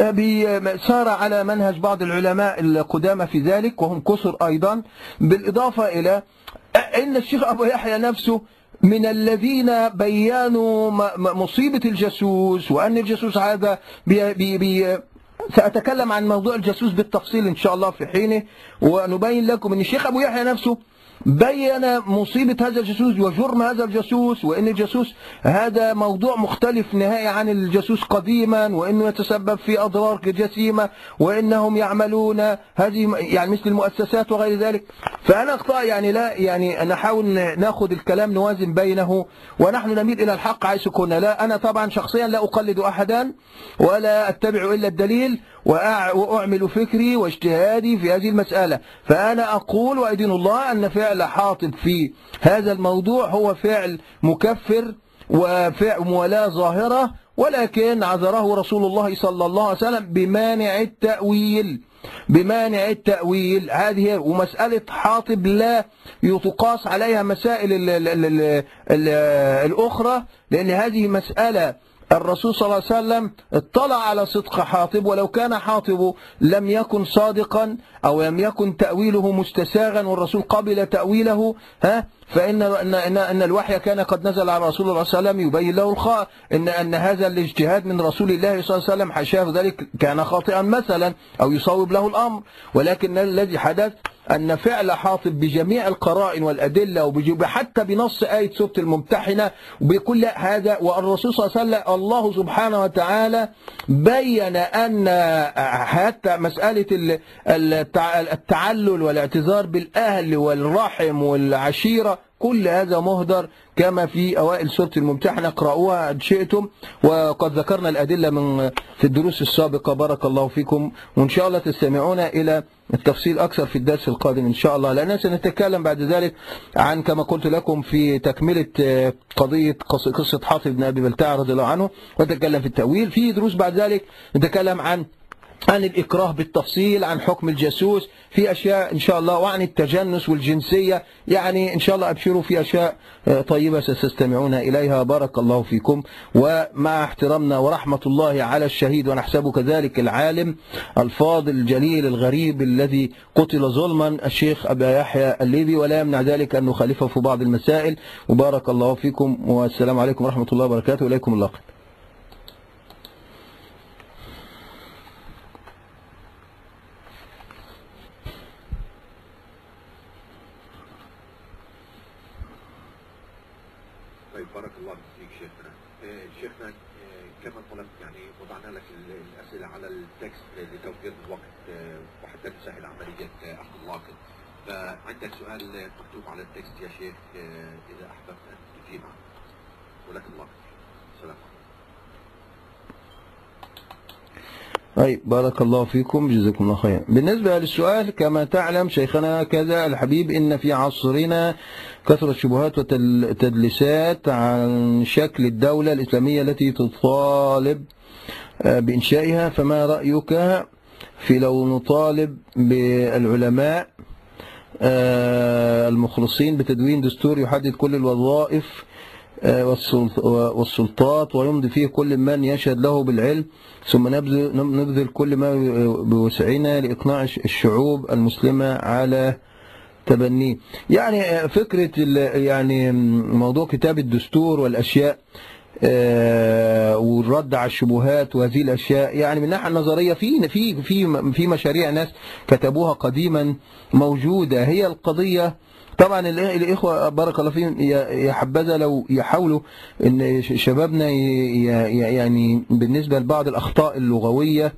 سار على منهج بعض العلماء القدامى في ذلك وهم كثر ايضا، بالاضافه الى ان الشيخ ابو يحيى نفسه من الذين بيانوا مصيبه الجاسوس، وان الجاسوس هذا بي بي بي ساتكلم عن موضوع الجاسوس بالتفصيل ان شاء الله في حينه، ونبين لكم ان الشيخ ابو يحيى نفسه بين مصيبة هذا الجاسوس وجرم هذا الجاسوس، وإن الجاسوس هذا موضوع مختلف نهائي عن الجاسوس قديما، وإنه يتسبب في أضرار جسيمة، وإنهم يعملون هذه يعني مثل المؤسسات وغير ذلك. فأنا أخطأ يعني لا يعني نحاول ناخذ الكلام نوازن بينه، ونحن نميل إلى الحق حيث كنا. لا أنا طبعا شخصيا لا أقلد أحدا ولا أتبع إلا الدليل، وأعمل فكري واجتهادي في هذه المسألة. فأنا أقول وأدين الله أن فعل حاطب في هذا الموضوع هو فعل مكفر وفعل موالاة ظاهرة، ولكن عذره رسول الله صلى الله عليه وسلم بمانع التأويل، بمانع التأويل. هذه ومسألة حاطب لا يتقاس عليها مسائل ال ال ال ال ال الأخرى، لأن هذه مسألة الرسول صلى الله عليه وسلم اطلع على صدق حاطب، ولو كان حاطب لم يكن صادقا أو لم يكن تأويله مستساغا والرسول قبل تأويله ها فإن إن إن, إن الوحي كان قد نزل على رسول الله صلى الله عليه وسلم يبين له الخاء إن أن هذا الاجتهاد من رسول الله صلى الله عليه وسلم حاشاه ذلك كان خاطئا مثلا أو يصوب له الأمر، ولكن الذي حدث أن فعل حاطب بجميع القرائن والأدلة وحتى بنص آية سورة الممتحنة وبكل هذا، والرسول صلى الله عليه وسلم الله سبحانه وتعالى بين أن حتى مسألة التعلل والاعتذار بالأهل والرحم والعشيرة كل هذا مهدر كما في أوائل سورة الممتحنة، اقرأوها إن شئتم، وقد ذكرنا الأدلة من في الدروس السابقة. بارك الله فيكم، وإن شاء الله تستمعون إلى التفصيل أكثر في الدرس القادم إن شاء الله، لأننا سنتكلم بعد ذلك عن كما قلت لكم في تكملة قضية قصة حاطب بن أبي بلتعة رضي الله عنه، ونتكلم في التأويل. في دروس بعد ذلك نتكلم عن عن الإكراه بالتفصيل، عن حكم الجاسوس في أشياء إن شاء الله، وعن التجنس والجنسية، يعني إن شاء الله أبشروا في أشياء طيبة ستستمعون إليها. بارك الله فيكم، ومع احترامنا ورحمة الله على الشهيد ونحسبه كذلك العالم الفاضل الجليل الغريب الذي قتل ظلما الشيخ أبا يحيى الليبي، ولا يمنع ذلك أن نخالفه في بعض المسائل. وبارك الله فيكم، والسلام عليكم ورحمة الله وبركاته، وإليكم اللقاء. بارك الله فيك شيخنا. شيخنا كما طلبت يعني وضعنا لك الأسئلة على التكست لتوفير الوقت وحتى نسهل عملية أخذ اللاقط، فعندك سؤال مكتوب على التكست يا شيخ إذا أحببت أن تجيب عنه، ولك اللاقط. السلام عليكم. طيب بارك الله فيكم، جزاكم الله خيرا. بالنسبة للسؤال كما تعلم شيخنا كذا الحبيب إن في عصرنا كثرة شبهات وتدليسات عن شكل الدولة الإسلامية التي تطالب بإنشائها، فما رأيك في لو نطالب بالعلماء المخلصين بتدوين دستور يحدد كل الوظائف والسلطات ويمضي فيه كل من يشهد له بالعلم، ثم نبذل كل ما بوسعنا لإقناع الشعوب المسلمة على تبنيه. يعني فكرة يعني موضوع كتاب الدستور والأشياء والرد على الشبهات وهذه الأشياء، يعني من الناحية النظرية في في في في مشاريع ناس كتبوها قديما موجودة. هي القضية طبعا الإخوة بارك الله فيهم يا حبذا لو يحاولوا ان شبابنا يعني بالنسبة لبعض الأخطاء اللغوية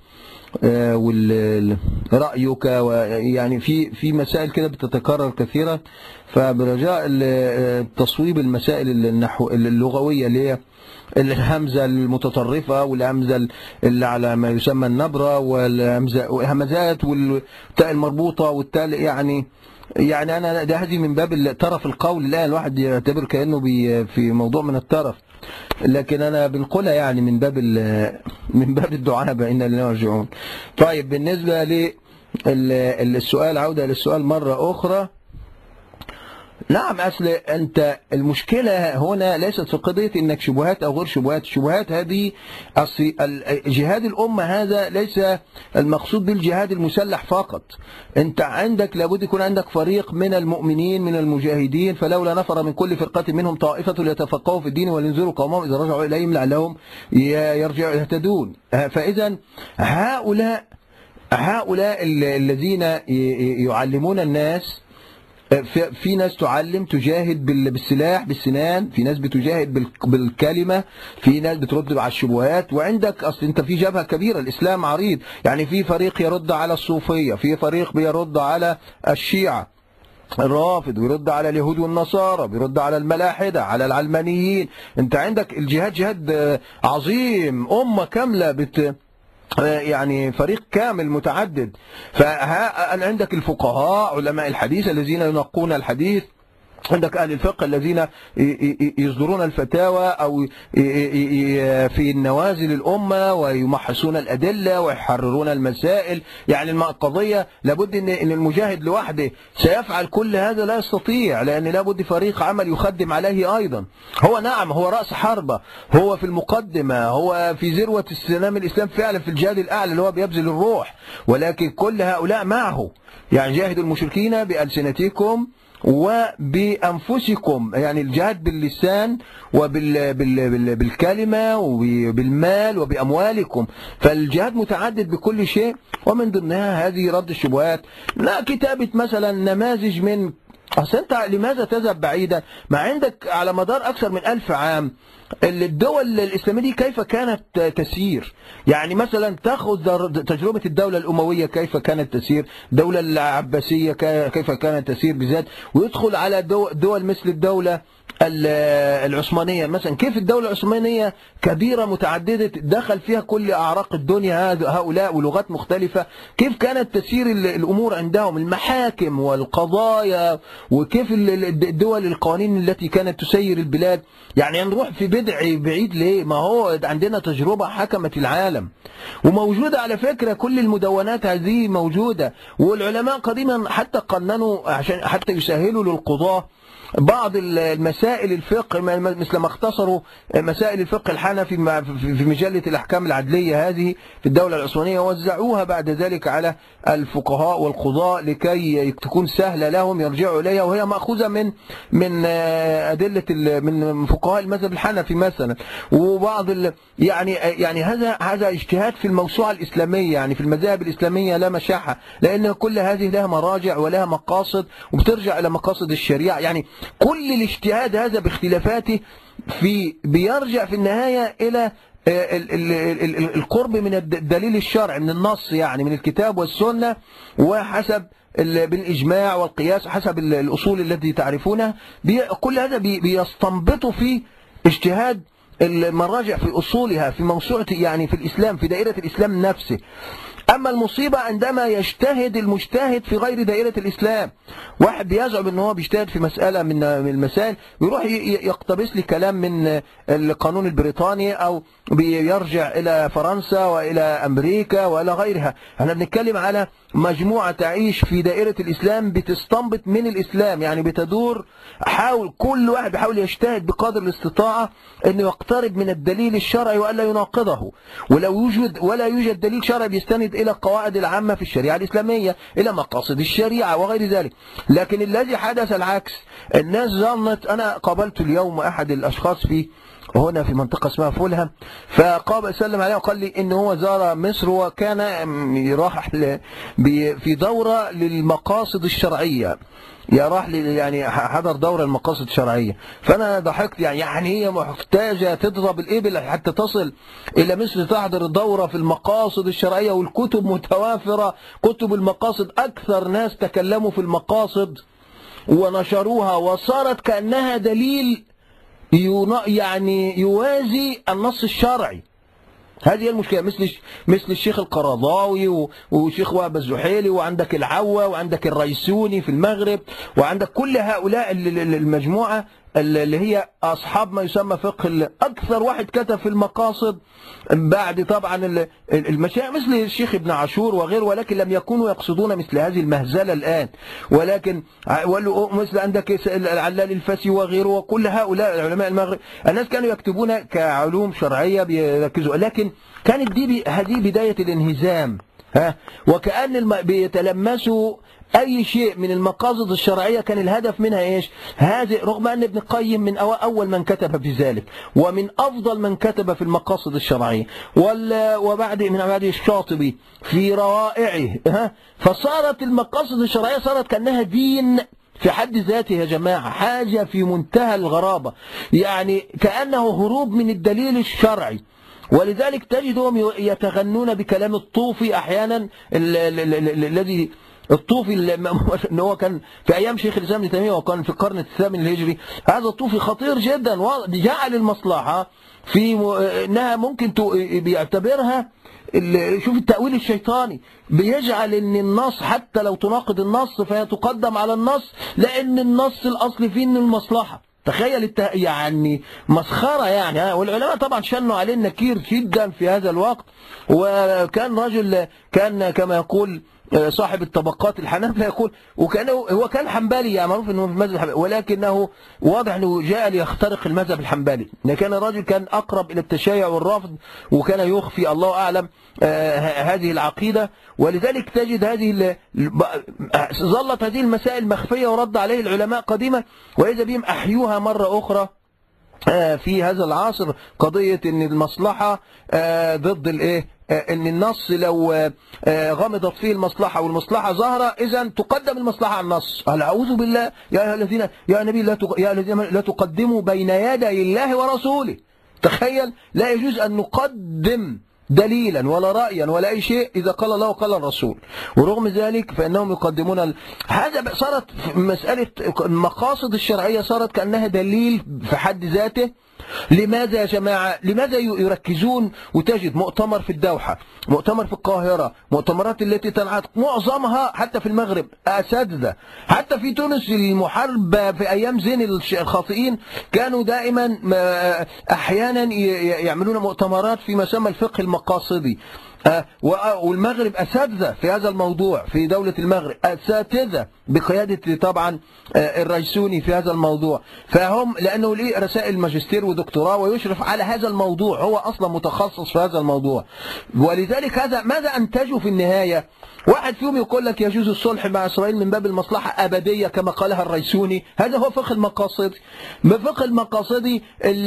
ورأيك يعني في في مسائل كده بتتكرر كثيرا، فبرجاء تصويب المسائل النحو اللغوية اللي هي الهمزة المتطرفة والهمزة اللي على ما يسمى النبرة والهمزات والتاء المربوطة والتاء يعني يعني أنا ده هذه من باب طرف القول. الآن الواحد يعتبر كأنه في موضوع من الطرف، لكن أنا بنقولها يعني من باب من باب الدعابة إنا لله راجعون. طيب بالنسبة للسؤال، عودة للسؤال مرة أخرى. نعم، أصل أنت المشكلة هنا ليست في قضية إنك شبهات أو غير شبهات. الشبهات هذه أصل جهاد الأمة هذا ليس المقصود بالجهاد المسلح فقط. أنت عندك لابد يكون عندك فريق من المؤمنين من المجاهدين، فلولا نفر من كل فرقة منهم طائفة ليتفقهوا في الدين ولينذروا قومهم إذا رجعوا إليهم لعلهم يرجعوا يهتدون. فإذا هؤلاء هؤلاء الذين يعلمون الناس، في, في ناس تعلم تجاهد بالسلاح بالسنان، في ناس بتجاهد بالكلمة، في ناس بترد على الشبهات. وعندك أصل أنت في جبهة كبيرة، الإسلام عريض، يعني في فريق يرد على الصوفية، في فريق بيرد على الشيعة الرافض، ويرد على اليهود والنصارى، بيرد على الملاحدة، على العلمانيين. أنت عندك الجهاد جهاد عظيم، أمة كاملة بت يعني فريق كامل متعدد. فعندك الفقهاء علماء الحديث الذين ينقون الحديث، عندك أهل الفقه الذين يصدرون الفتاوى أو في النوازل الأمة ويمحصون الأدلة ويحررون المسائل. يعني القضية لابد أن المجاهد لوحده سيفعل كل هذا، لا يستطيع، لأن لابد فريق عمل يخدم عليه أيضا. هو نعم هو رأس حربة، هو في المقدمة، هو في ذروة السلام الإسلام فعلا في الجهاد الأعلى اللي هو بيبذل الروح، ولكن كل هؤلاء معه. يعني جاهدوا المشركين بألسنتكم وبأنفسكم، يعني الجهاد باللسان وبالكلمة وبالمال وبأموالكم. فالجهاد متعدد بكل شيء، ومن ضمنها هذه رد الشبهات. لا كتابة مثلا نماذج من أصل أنت لماذا تذهب بعيدا؟ ما عندك على مدار أكثر من ألف عام الدول الإسلامية دي كيف كانت تسير. يعني مثلا تأخذ تجربة الدولة الأموية كيف كانت تسير، الدولة العباسية كيف كانت تسير بذات، ويدخل على دول مثل الدولة العثمانية مثلا. كيف الدولة العثمانية كبيرة متعددة دخل فيها كل أعراق الدنيا هؤلاء ولغات مختلفة، كيف كانت تسير الأمور عندهم، المحاكم والقضايا، وكيف الدول القوانين التي كانت تسير البلاد. يعني نروح في بدع بعيد ليه؟ ما هو عندنا تجربة حكمت العالم وموجودة على فكرة، كل المدونات هذه موجودة. والعلماء قديما حتى قننوا عشان حتى يسهلوا للقضاة بعض المسائل الفقه، مثل ما اختصروا مسائل الفقه الحنفي في مجلة الأحكام العدلية هذه في الدولة العثمانية، وزعوها بعد ذلك على الفقهاء والقضاء لكي تكون سهلة لهم يرجعوا إليها، وهي مأخوذة من من أدلة من فقهاء المذهب الحنفي مثلا. وبعض يعني يعني هذا هذا اجتهاد في الموسوعة الإسلامية، يعني في المذاهب الإسلامية لا مشاحة، لأن كل هذه لها مراجع ولها مقاصد وبترجع إلى مقاصد الشريعة. يعني كل الاجتهاد هذا باختلافاته في بيرجع في النهاية إلى القرب من الدليل الشرعي، من النص، يعني من الكتاب والسنة، وحسب بالإجماع والقياس حسب الأصول التي تعرفونها. كل هذا بيستنبطوا في اجتهاد المراجع في أصولها في موسوعة، يعني في الإسلام في دائرة الإسلام نفسه. أما المصيبة عندما يجتهد المجتهد في غير دائرة الإسلام، واحد بيزعم أنه هو بيجتهد في مسألة من المسائل ويروح يقتبس لي كلام من القانون البريطاني أو بيرجع إلى فرنسا وإلى أمريكا وإلى غيرها. احنا بنتكلم على مجموعة تعيش في دائرة الإسلام بتستنبط من الإسلام، يعني بتدور، حاول كل واحد بيحاول يجتهد بقدر الاستطاعة أنه يقترب من الدليل الشرعي وألا يناقضه. ولو يوجد ولا يوجد دليل شرعي بيستند إلى القواعد العامة في الشريعة الإسلامية، إلى مقاصد الشريعة وغير ذلك. لكن الذي حدث العكس، الناس ظنت. أنا قابلت اليوم أحد الأشخاص في هنا في منطقة اسمها فولهام، فقابل سلم عليه وقال لي إن هو زار مصر وكان راح في دورة للمقاصد الشرعية، يا راح يعني حضر دورة المقاصد الشرعية. فأنا ضحكت، يعني يعني هي محتاجة تضرب الإبل حتى تصل إلى مصر تحضر الدورة في المقاصد الشرعية، والكتب متوافرة، كتب المقاصد أكثر ناس تكلموا في المقاصد ونشروها، وصارت كأنها دليل يعني يوازي النص الشرعي. هذه المشكلة، مثل مثل الشيخ القرضاوي وشيخ وهب الزحيلي، وعندك العوة، وعندك الريسوني في المغرب، وعندك كل هؤلاء المجموعة اللي هي أصحاب ما يسمى فقه. أكثر واحد كتب في المقاصد بعد طبعا المشايخ مثل الشيخ ابن عاشور وغيره، ولكن لم يكونوا يقصدون مثل هذه المهزلة الآن، ولكن مثل عندك العلال الفاسي وغيره، وكل هؤلاء علماء المغرب الناس كانوا يكتبون كعلوم شرعية بيركزوا، لكن كانت دي هذه بداية الانهزام. ها، وكأن بيتلمسوا أي شيء من المقاصد الشرعية كان الهدف منها إيش؟ هذه، رغم أن ابن القيم من أول من كتب في ذلك، ومن أفضل من كتب في المقاصد الشرعية، وبعد من بعد الشاطبي في روائعه. ها، فصارت المقاصد الشرعية صارت كأنها دين في حد ذاته يا جماعة، حاجة في منتهى الغرابة، يعني كأنه هروب من الدليل الشرعي. ولذلك تجدهم يتغنون بكلام الطوفي أحيانا، الذي الطوفي اللي هو كان في أيام شيخ الإسلام ابن تيمية وكان في القرن الثامن الهجري. هذا الطوفي خطير جدا، جعل المصلحة في إنها ممكن بيعتبرها، شوف التأويل الشيطاني، بيجعل ان النص حتى لو تناقض النص فهي تقدم على النص، لأن النص الأصل فيه إن المصلحة. تخيل الت... يعني مسخرة يعني. ها، والعلماء طبعا شنوا عليه النكير جدا في هذا الوقت. وكان رجل كان كما يقول صاحب الطبقات الحنابلة يقول، وكان هو كان حنبلي، يعني معروف انه في المذهب الحنبلي، ولكنه واضح انه جاء ليخترق المذهب الحنبلي، لكن الرجل كان اقرب الى التشيع والرفض، وكان يخفي الله اعلم آه هذه العقيدة. ولذلك تجد هذه ظلت هذه المسائل مخفية ورد عليه العلماء قديما، وإذا بهم أحيوها مرة أخرى في هذا العصر، قضية ان المصلحة ضد الايه، ان النص لو غمضت فيه المصلحة والمصلحة ظاهرة اذا تقدم المصلحة على النص. قال اعوذ بالله، يا الذين يا نبي لا يا الذين لا تقدموا بين يدي الله ورسوله. تخيل، لا يجوز ان نقدم دليلا ولا رأيا ولا أي شيء إذا قال الله وقال الرسول، ورغم ذلك فإنهم يقدمون ال... هذا صارت مسألة المقاصد الشرعية صارت كأنها دليل في حد ذاته. لماذا يا جماعة؟ لماذا يركزون؟ وتجد مؤتمر في الدوحة، مؤتمر في القاهرة، مؤتمرات التي تنعقد معظمها حتى في المغرب أساتذة، حتى في تونس المحاربة في أيام زين الخاطئين كانوا دائما أحيانا يعملون مؤتمرات في ما يسمى الفقه المقاصدي. والمغرب أساتذة في هذا الموضوع، في دولة المغرب أساتذة بقيادة طبعا الريسوني في هذا الموضوع، فهم لأنه ليه رسائل ماجستير ودكتوراه ويشرف على هذا الموضوع، هو أصلا متخصص في هذا الموضوع. ولذلك هذا ماذا أنتجوا في النهاية؟ واحد فيهم يقول لك يجوز الصلح مع إسرائيل من باب المصلحة أبدية كما قالها الريسوني. هذا هو فقه المقاصدي. فقه المقاصدي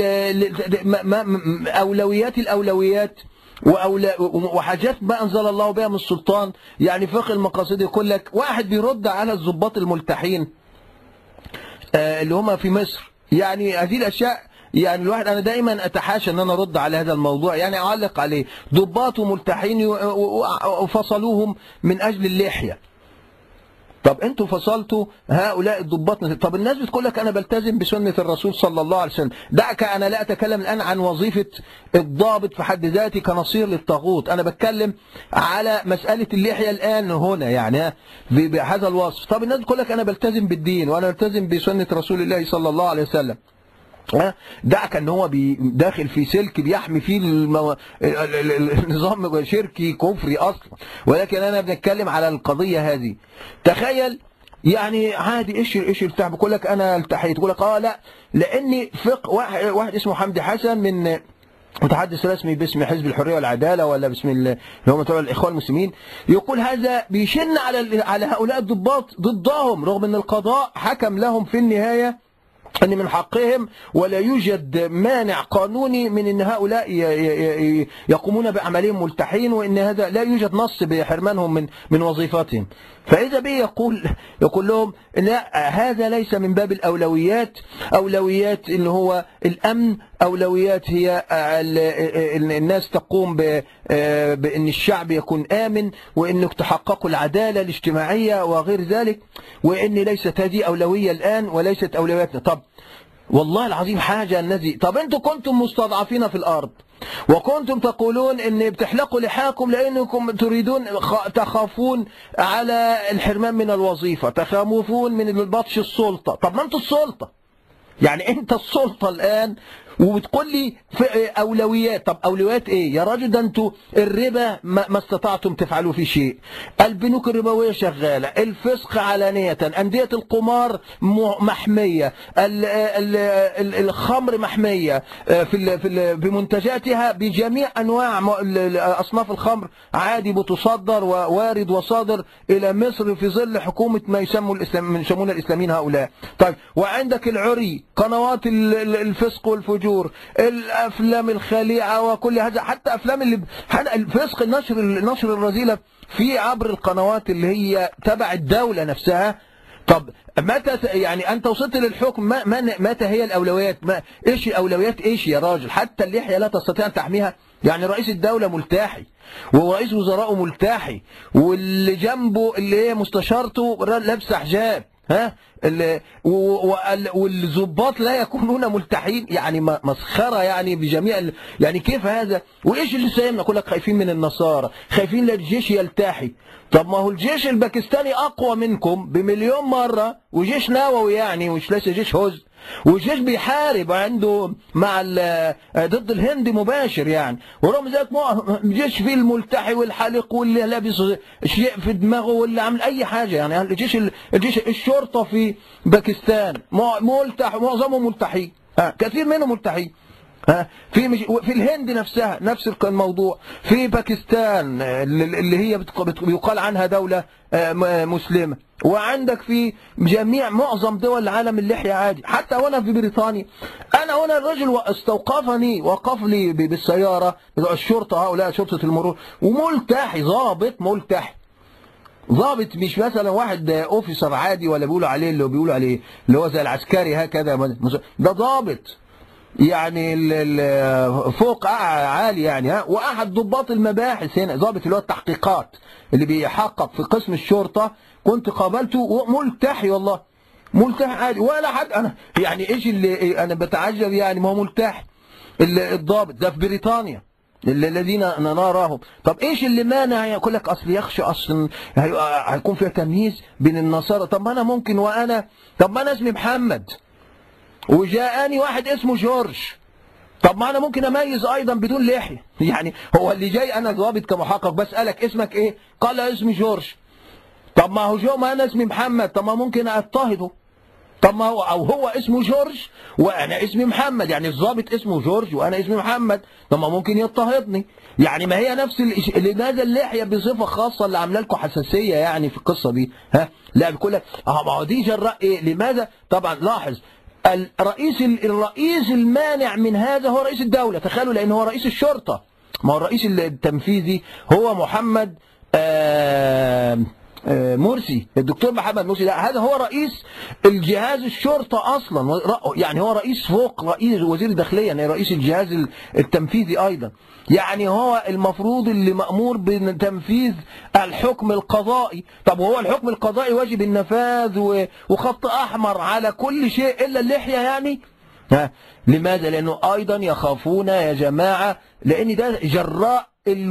أولويات الأولويات وحاجات ما أنزل الله بها من السلطان. يعني فقه المقاصد يقول لك واحد بيرد على الضباط الملتحين اللي هم في مصر، يعني هذه الأشياء يعني الواحد أنا دائما أتحاشى أن أنا أرد على هذا الموضوع، يعني أعلق عليه. ضباط وملتحين وفصلوهم من أجل اللحية. طب انتوا فصلتوا هؤلاء الضباط، طب الناس بتقول لك انا بلتزم بسنة الرسول صلى الله عليه وسلم. دعك، انا لا اتكلم الان عن وظيفة الضابط في حد ذاتي كنصير للطاغوت، انا بتكلم على مسألة اللحية الان هنا، يعني بهذا الوصف. طب الناس بتقول لك انا بلتزم بالدين وانا بلتزم بسنة رسول الله صلى الله عليه وسلم. دعك ان هو داخل في سلك بيحمي فيه المو... النظام شركي كفري اصلا، ولكن انا بنتكلم على القضيه هذه. تخيل يعني عادي، ايش ايش التعب، بقول لك انا التحيت، يقول لك اه لا، لاني فقه واحد, واحد اسمه حمدي حسن من متحدث رسمي باسم حزب الحريه والعداله ولا باسم اللي هم بتوع الاخوان المسلمين، يقول هذا بيشن على على هؤلاء الضباط ضدهم، رغم ان القضاء حكم لهم في النهايه أن من حقهم ولا يوجد مانع قانوني من أن هؤلاء يقومون بأعمالهم ملتحين، وأن هذا لا يوجد نص بحرمانهم من من وظيفتهم. فإذا به يقول يقول لهم لا، هذا ليس من باب الأولويات. أولويات اللي هو الأمن، أولويات هي الناس تقوم بأن الشعب يكون آمن، وأنك تحققوا العدالة الاجتماعية وغير ذلك، وأن ليست هذه أولوية الآن وليست أولوياتنا. طب والله العظيم حاجة النزي. طب انتوا كنتم مستضعفين في الارض وكنتم تقولون ان بتحلقوا لحاكم لانكم تريدون تخافون على الحرمان من الوظيفة، تخافون من بطش السلطة. طب ما انتوا السلطة، يعني انت السلطة الان وبتقول لي في اولويات. طب اولويات ايه يا راجل؟ ده انتوا الربا ما استطعتم تفعلوا فيه شيء، البنوك الربويه شغاله، الفسق علانيه، انديه القمار محميه، الخمر محميه في في بمنتجاتها بجميع انواع اصناف الخمر عادي بتصدر ووارد وصادر الى مصر في ظل حكومه ما يسموا الاسلام يسمون الاسلاميين هؤلاء. طيب وعندك العري، قنوات الفسق والفجور، الافلام الخليعه وكل هذا، حتى افلام اللي الفسق النشر النشر الرذيله في عبر القنوات اللي هي تبع الدوله نفسها. طب متى يعني انت وصلت للحكم؟ ما متى هي الاولويات؟ ما ايش الاولويات؟ ايش يا راجل؟ حتى اللحيه لا تستطيع ان تحميها. يعني رئيس الدوله ملتحي ورئيس وزرائه ملتحي واللي جنبه اللي هي مستشارته لابسه حجاب، ها، والضباط لا يكونون ملتحين. يعني مسخره يعني بجميع، يعني كيف هذا؟ وايش اللي سايمنا؟ يقول لك خايفين من النصارى، خايفين لا الجيش يلتحي. طب ما هو الجيش الباكستاني اقوى منكم بمليون مره، وجيش نووي يعني، مش ليس جيش هزء، والجيش بيحارب عنده مع ضد الهند مباشر يعني. ورغم ذلك جيش فيه الملتحي والحالق واللي لابس شيء في دماغه واللي عامل اي حاجه يعني. الجيش الجيش الشرطه في باكستان ملتح، معظمهم ملتحي، كثير منهم ملتحي. في مش في الهند نفسها نفس الموضوع، في باكستان اللي هي بيقال عنها دولة مسلمة، وعندك في جميع معظم دول العالم اللحية عادي. حتى وانا في بريطانيا، انا هنا الرجل استوقفني، وقف لي بالسيارة بتوع الشرطة هؤلاء شرطة المرور، وملتحي، ضابط ملتحي، ضابط مش مثلا واحد اوفيسر عادي ولا بيقولوا عليه اللي بيقولوا عليه اللي هو زي العسكري هكذا، ده ضابط يعني فوق عالي يعني. ها، واحد ضباط المباحث هنا، ضابط اللي هو التحقيقات اللي بيحقق في قسم الشرطه، كنت قابلته ملتحي، والله ملتحي عادي ولا حد. انا يعني ايش اللي انا بتعجب يعني؟ ما هو ملتحي الضابط ده في بريطانيا الذين نراهم. طب ايش اللي مانع؟ يقول لك اصل يخشى اصلا هيكون فيها تمييز بين النصارى. طب ما انا ممكن وانا طب ما انا اسمي محمد وجاءني واحد اسمه جورج، طب ما انا ممكن اميز ايضا بدون لحيه يعني. هو اللي جاي انا ضابط كمحقق بسالك اسمك ايه؟ قال اسمي جورج. طب ما هو جو ما انا اسمي محمد، طب ما ممكن اضطهده. طب ما هو او هو اسمه جورج وانا اسمي محمد، يعني الضابط اسمه جورج وانا اسمي محمد، طب ما ممكن يضطهدني يعني. ما هي نفس الإش... لماذا اللحيه بصفه خاصه اللي عامله لكم حساسيه يعني في القصه دي؟ ها، لا بيقول لك اه ما هو دي جراء ايه؟ لماذا؟ طبعا لاحظ الرئيس الرئيس المانع من هذا هو رئيس الدولة. تخيلوا، لأن هو رئيس الشرطة، ما هو الرئيس التنفيذي هو محمد آآ آآ مرسي، الدكتور محمد مرسي، لا هذا هو رئيس الجهاز الشرطة أصلا، يعني هو رئيس فوق رئيس وزير الداخلية، يعني رئيس الجهاز التنفيذي أيضا، يعني هو المفروض اللي مأمور بتنفيذ الحكم القضائي. طب وهو الحكم القضائي واجب النفاذ وخط أحمر على كل شيء إلا اللحية يعني؟ ها، لماذا؟ لأنه أيضا يخافون يا جماعة، لأن ده جراء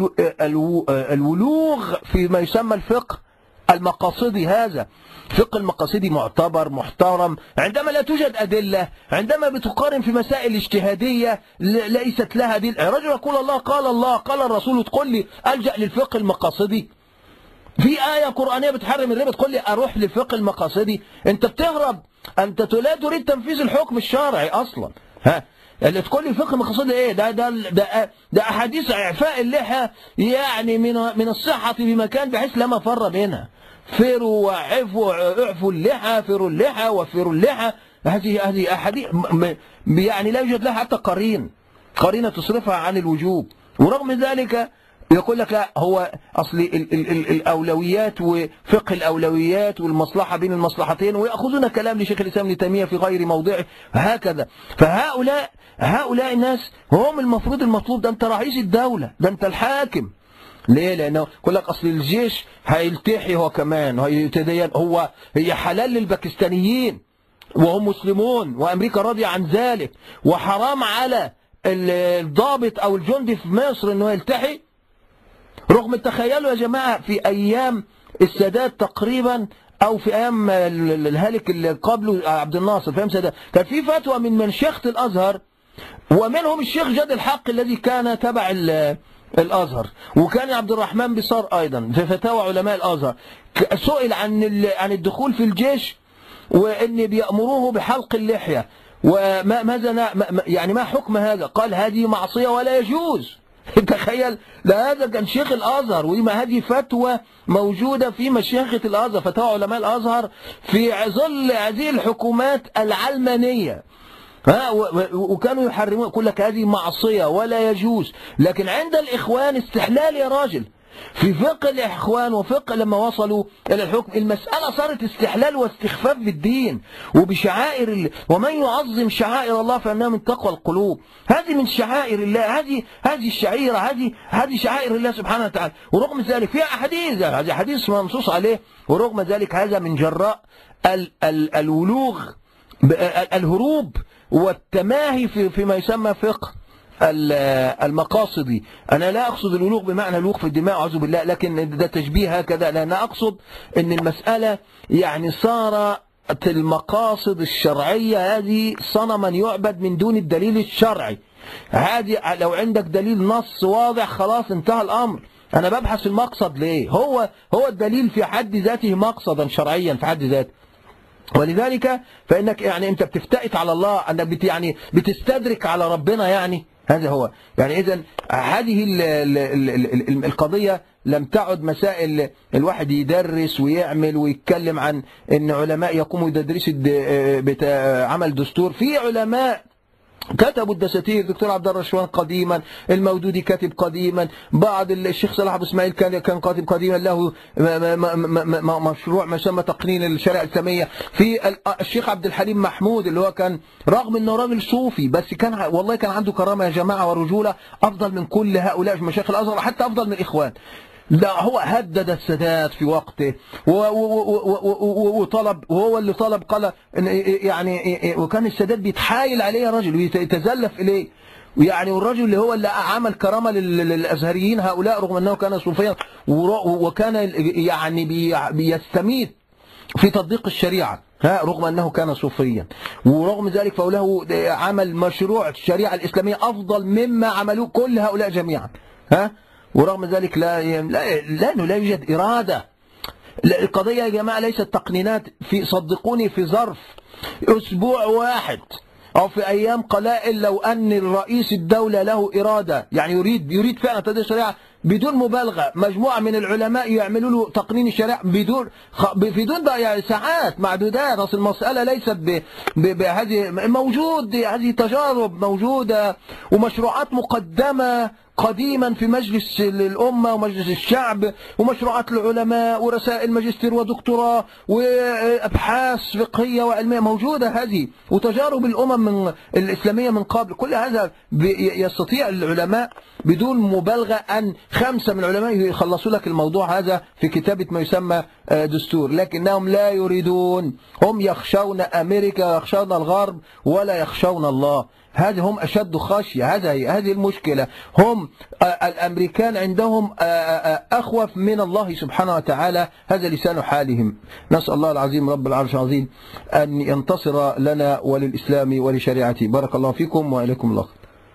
الولوغ فيما يسمى الفقه المقاصدي. هذا فقه المقاصدي معتبر محترم عندما لا توجد أدلة، عندما بتقارن في مسائل اجتهادية ليست لها دليل. رجل يقول الله قال الله قال الرسول، تقول لي ألجأ للفقه المقاصدي؟ في آية قرآنية بتحرم الربا تقول لي أروح للفقه المقاصدي؟ أنت بتهرب، أنت لا تريد تنفيذ الحكم الشرعي أصلا. ها، اللي تقول لي الفقه المقاصدي ايه؟ ده ده ده ده احاديث اعفاء اللحى يعني من من الصحه بمكان بحيث لا مفر منها. فروا وعفوا، اعفوا اللحى، فروا اللحى وفروا اللحى، هذه هذه احاديث يعني لا يوجد لها حتى قرين قرينه تصرفها عن الوجوب. ورغم ذلك يقول لك لا، هو اصل ال ال ال الاولويات وفقه الاولويات والمصلحه بين المصلحتين، وياخذون كلام لشيخ الاسلام ابن تيميه في غير موضعه هكذا. فهؤلاء هؤلاء الناس هم المفروض المطلوب، ده انت رئيس الدوله، ده انت الحاكم. ليه؟ لانه يقول لك اصل الجيش هيلتحي هو كمان وهيتدين، هو هي حلال للباكستانيين وهم مسلمون وأمريكا راضية عن ذلك، وحرام على الضابط أو الجندي في مصر أنه يلتحي. رغم تخيلوا يا جماعة في أيام السادات تقريبا أو في أيام الهالك اللي قبله عبد الناصر في أيام السادات، كان في فتوى من مشيخة الأزهر ومنهم الشيخ جاد الحق الذي كان تبع الأزهر، وكان عبد الرحمن بصار أيضا في فتاوى علماء الأزهر، سئل عن عن الدخول في الجيش وأن بيأمروه بحلق اللحية، وما ماذا يعني ما حكم هذا؟ قال هذه معصية ولا يجوز. تخيل، لا هذا كان شيخ الأزهر، وما هذه فتوى موجودة في مشيخة الأزهر، فتاوى علماء الأزهر في ظل هذه الحكومات العلمانية، ها، وكانوا يحرمون، يقول لك هذه معصية ولا يجوز. لكن عند الإخوان استحلال يا راجل. في فقه الإخوان وفقه لما وصلوا إلى الحكم المسألة صارت استحلال واستخفاف بالدين وبشعائر الله، ومن يعظم شعائر الله فإنها من تقوى القلوب. هذه من شعائر الله، هذه هذه الشعيرة، هذه هذه شعائر الله سبحانه وتعالى. ورغم ذلك فيها أحاديث، هذا حديث منصوص عليه، ورغم ذلك هذا من جراء ال ال الولوغ، الهروب والتماهي في فيما يسمى فقه المقاصدي. أنا لا أقصد الولوغ بمعنى الولوغ في الدماء أعوذ بالله، لكن ده تشبيه هكذا، لأن أقصد أن المسألة يعني صارت المقاصد الشرعية هذه صنما يعبد من دون الدليل الشرعي. هذه لو عندك دليل نص واضح خلاص انتهى الأمر. أنا ببحث المقصد ليه؟ هو هو الدليل في حد ذاته مقصدا شرعيا في حد ذاته. ولذلك فإنك يعني أنت بتفتئت على الله، أنك بت يعني بتستدرك على ربنا، يعني هذا هو. يعني إذن هذه ال ال ال ال القضية لم تعد مسائل الواحد يدرس ويعمل ويتكلم عن أن علماء يقوموا بتدريس عمل دستور. في علماء كتبوا الدساتير، دكتور عبد الرشوان قديما، المودودي كاتب قديما، بعض الشيخ صلاح ابو اسماعيل كان كان كاتب قديما له مشروع ما يسمى تقنين الشريعه الاسلاميه. في الشيخ عبد الحليم محمود اللي هو كان رغم انه راجل صوفي بس كان والله كان عنده كرامه يا جماعه ورجوله افضل من كل هؤلاء مشايخ الازهر، حتى افضل من الاخوان. لا هو هدد السادات في وقته وطلب، وهو اللي طلب، قال يعني، وكان السادات بيتحايل عليه يا رجل ويتزلف اليه، ويعني والرجل اللي هو اللي عمل كرامه للازهريين هؤلاء رغم انه كان صوفيا، وكان يعني بيستميت في تطبيق الشريعه، ها، رغم انه كان صوفيا، ورغم ذلك فله عمل مشروع الشريعه الاسلاميه افضل مما عملوه كل هؤلاء جميعا، ها. ورغم ذلك لا لا لانه لا يوجد اراده. القضيه يا جماعه ليست تقنينات، في صدقوني في ظرف اسبوع واحد او في ايام قلائل لو ان الرئيس الدوله له اراده، يعني يريد يريد فعلا تطبيق الشريعه بدون مبالغه، مجموعه من العلماء يعملوا له تقنين الشريعه بدون بدون بقى يعني ساعات معدودات. اصل المساله ليست بهذه، موجود هذه تجارب موجوده ومشروعات مقدمه قديما في مجلس الأمة ومجلس الشعب، ومشروعات العلماء ورسائل ماجستير ودكتوراه وأبحاث فقهية وعلمية موجودة هذه، وتجارب الأمم من الإسلامية من قبل. كل هذا يستطيع العلماء بدون مبالغة أن خمسة من العلماء يخلصوا لك الموضوع هذا في كتابة ما يسمى دستور، لكنهم لا يريدون. هم يخشون أمريكا، يخشون الغرب، ولا يخشون الله. هذه هم أشد خشية، هذه هذه المشكلة. هم الأمريكان عندهم أخوف من الله سبحانه وتعالى، هذا لسان حالهم. نسأل الله العظيم رب العرش العظيم أن ينتصر لنا وللإسلام ولشريعته. بارك الله فيكم وإليكم الله.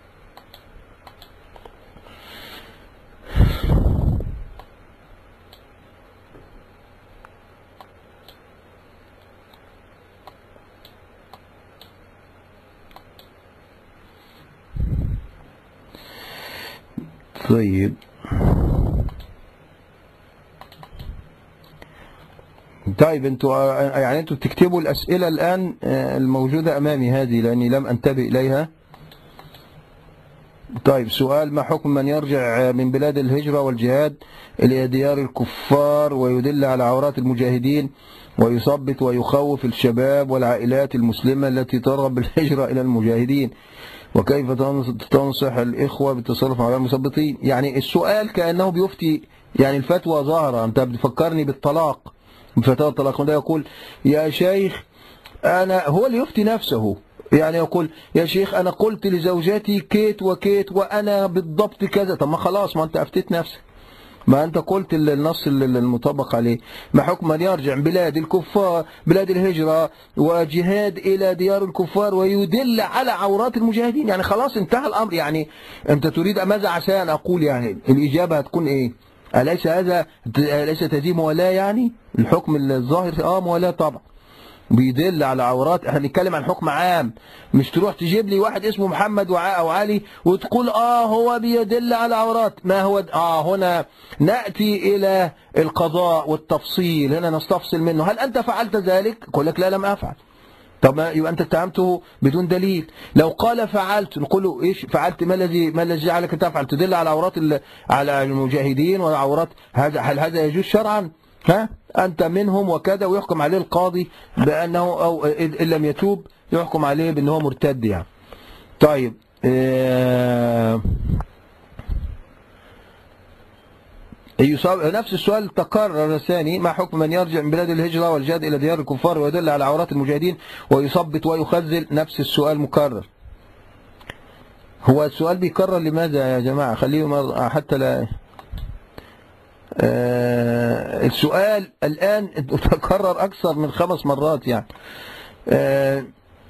طيب، طيب انتوا يعني انتوا بتكتبوا الأسئلة الآن الموجودة أمامي هذه لأني لم أنتبه إليها. طيب، سؤال: ما حكم من يرجع من بلاد الهجرة والجهاد إلى ديار الكفار ويدل على عورات المجاهدين ويثبت ويخوف الشباب والعائلات المسلمة التي ترغب بالهجرة إلى المجاهدين، وكيف تنصح الإخوة بالتصرف على المثبطين؟ يعني السؤال كأنه بيفتي يعني الفتوى ظاهرة. أنت بتفكرني بالطلاق، بفتوى الطلاق، وده يقول: يا شيخ أنا هو اللي يفتي نفسه، يعني يقول يا شيخ أنا قلت لزوجتي كيت وكيت وأنا بالضبط كذا. طب ما خلاص، ما أنت أفتيت نفسك، ما أنت قلت النص المطبق عليه. ما حكم من يرجع بلاد الكفار، بلاد الهجرة وجهاد إلى ديار الكفار ويدل على عورات المجاهدين؟ يعني خلاص انتهى الأمر. يعني أنت تريد ماذا عشان أقول؟ يعني الإجابة هتكون إيه؟ أليس هذا أليس هذه موالاة؟ يعني الحكم الظاهر آه موالاة طبعا، بيدل على عورات. احنا بنتكلم عن حكم عام، مش تروح تجيب لي واحد اسمه محمد او علي وتقول اه هو بيدل على عورات. ما هو اه هنا ناتي الى القضاء والتفصيل، هنا نستفصل منه. هل انت فعلت ذلك؟ يقول لك لا لم افعل. طب يبقى انت اتهمته بدون دليل. لو قال فعلت نقول له ايش فعلت؟ ما الذي ما الذي جعلك تفعل؟ تدل على عورات على المجاهدين وعورات هذا، هل هذا يجوز شرعا؟ ها أنت منهم وكذا، ويحكم عليه القاضي بأنه أو إن لم يتوب يحكم عليه بأنه مرتد يعني. طيب آه نفس السؤال تكرر ثاني، ما حكم من يرجع من بلاد الهجرة والجهاد إلى ديار الكفار ويدل على عورات المجاهدين ويثبت ويخذل؟ نفس السؤال مكرر. هو السؤال بيكرر لماذا يا جماعة؟ خليه حتى لا آه السؤال الآن تكرر أكثر من خمس مرات يعني. آه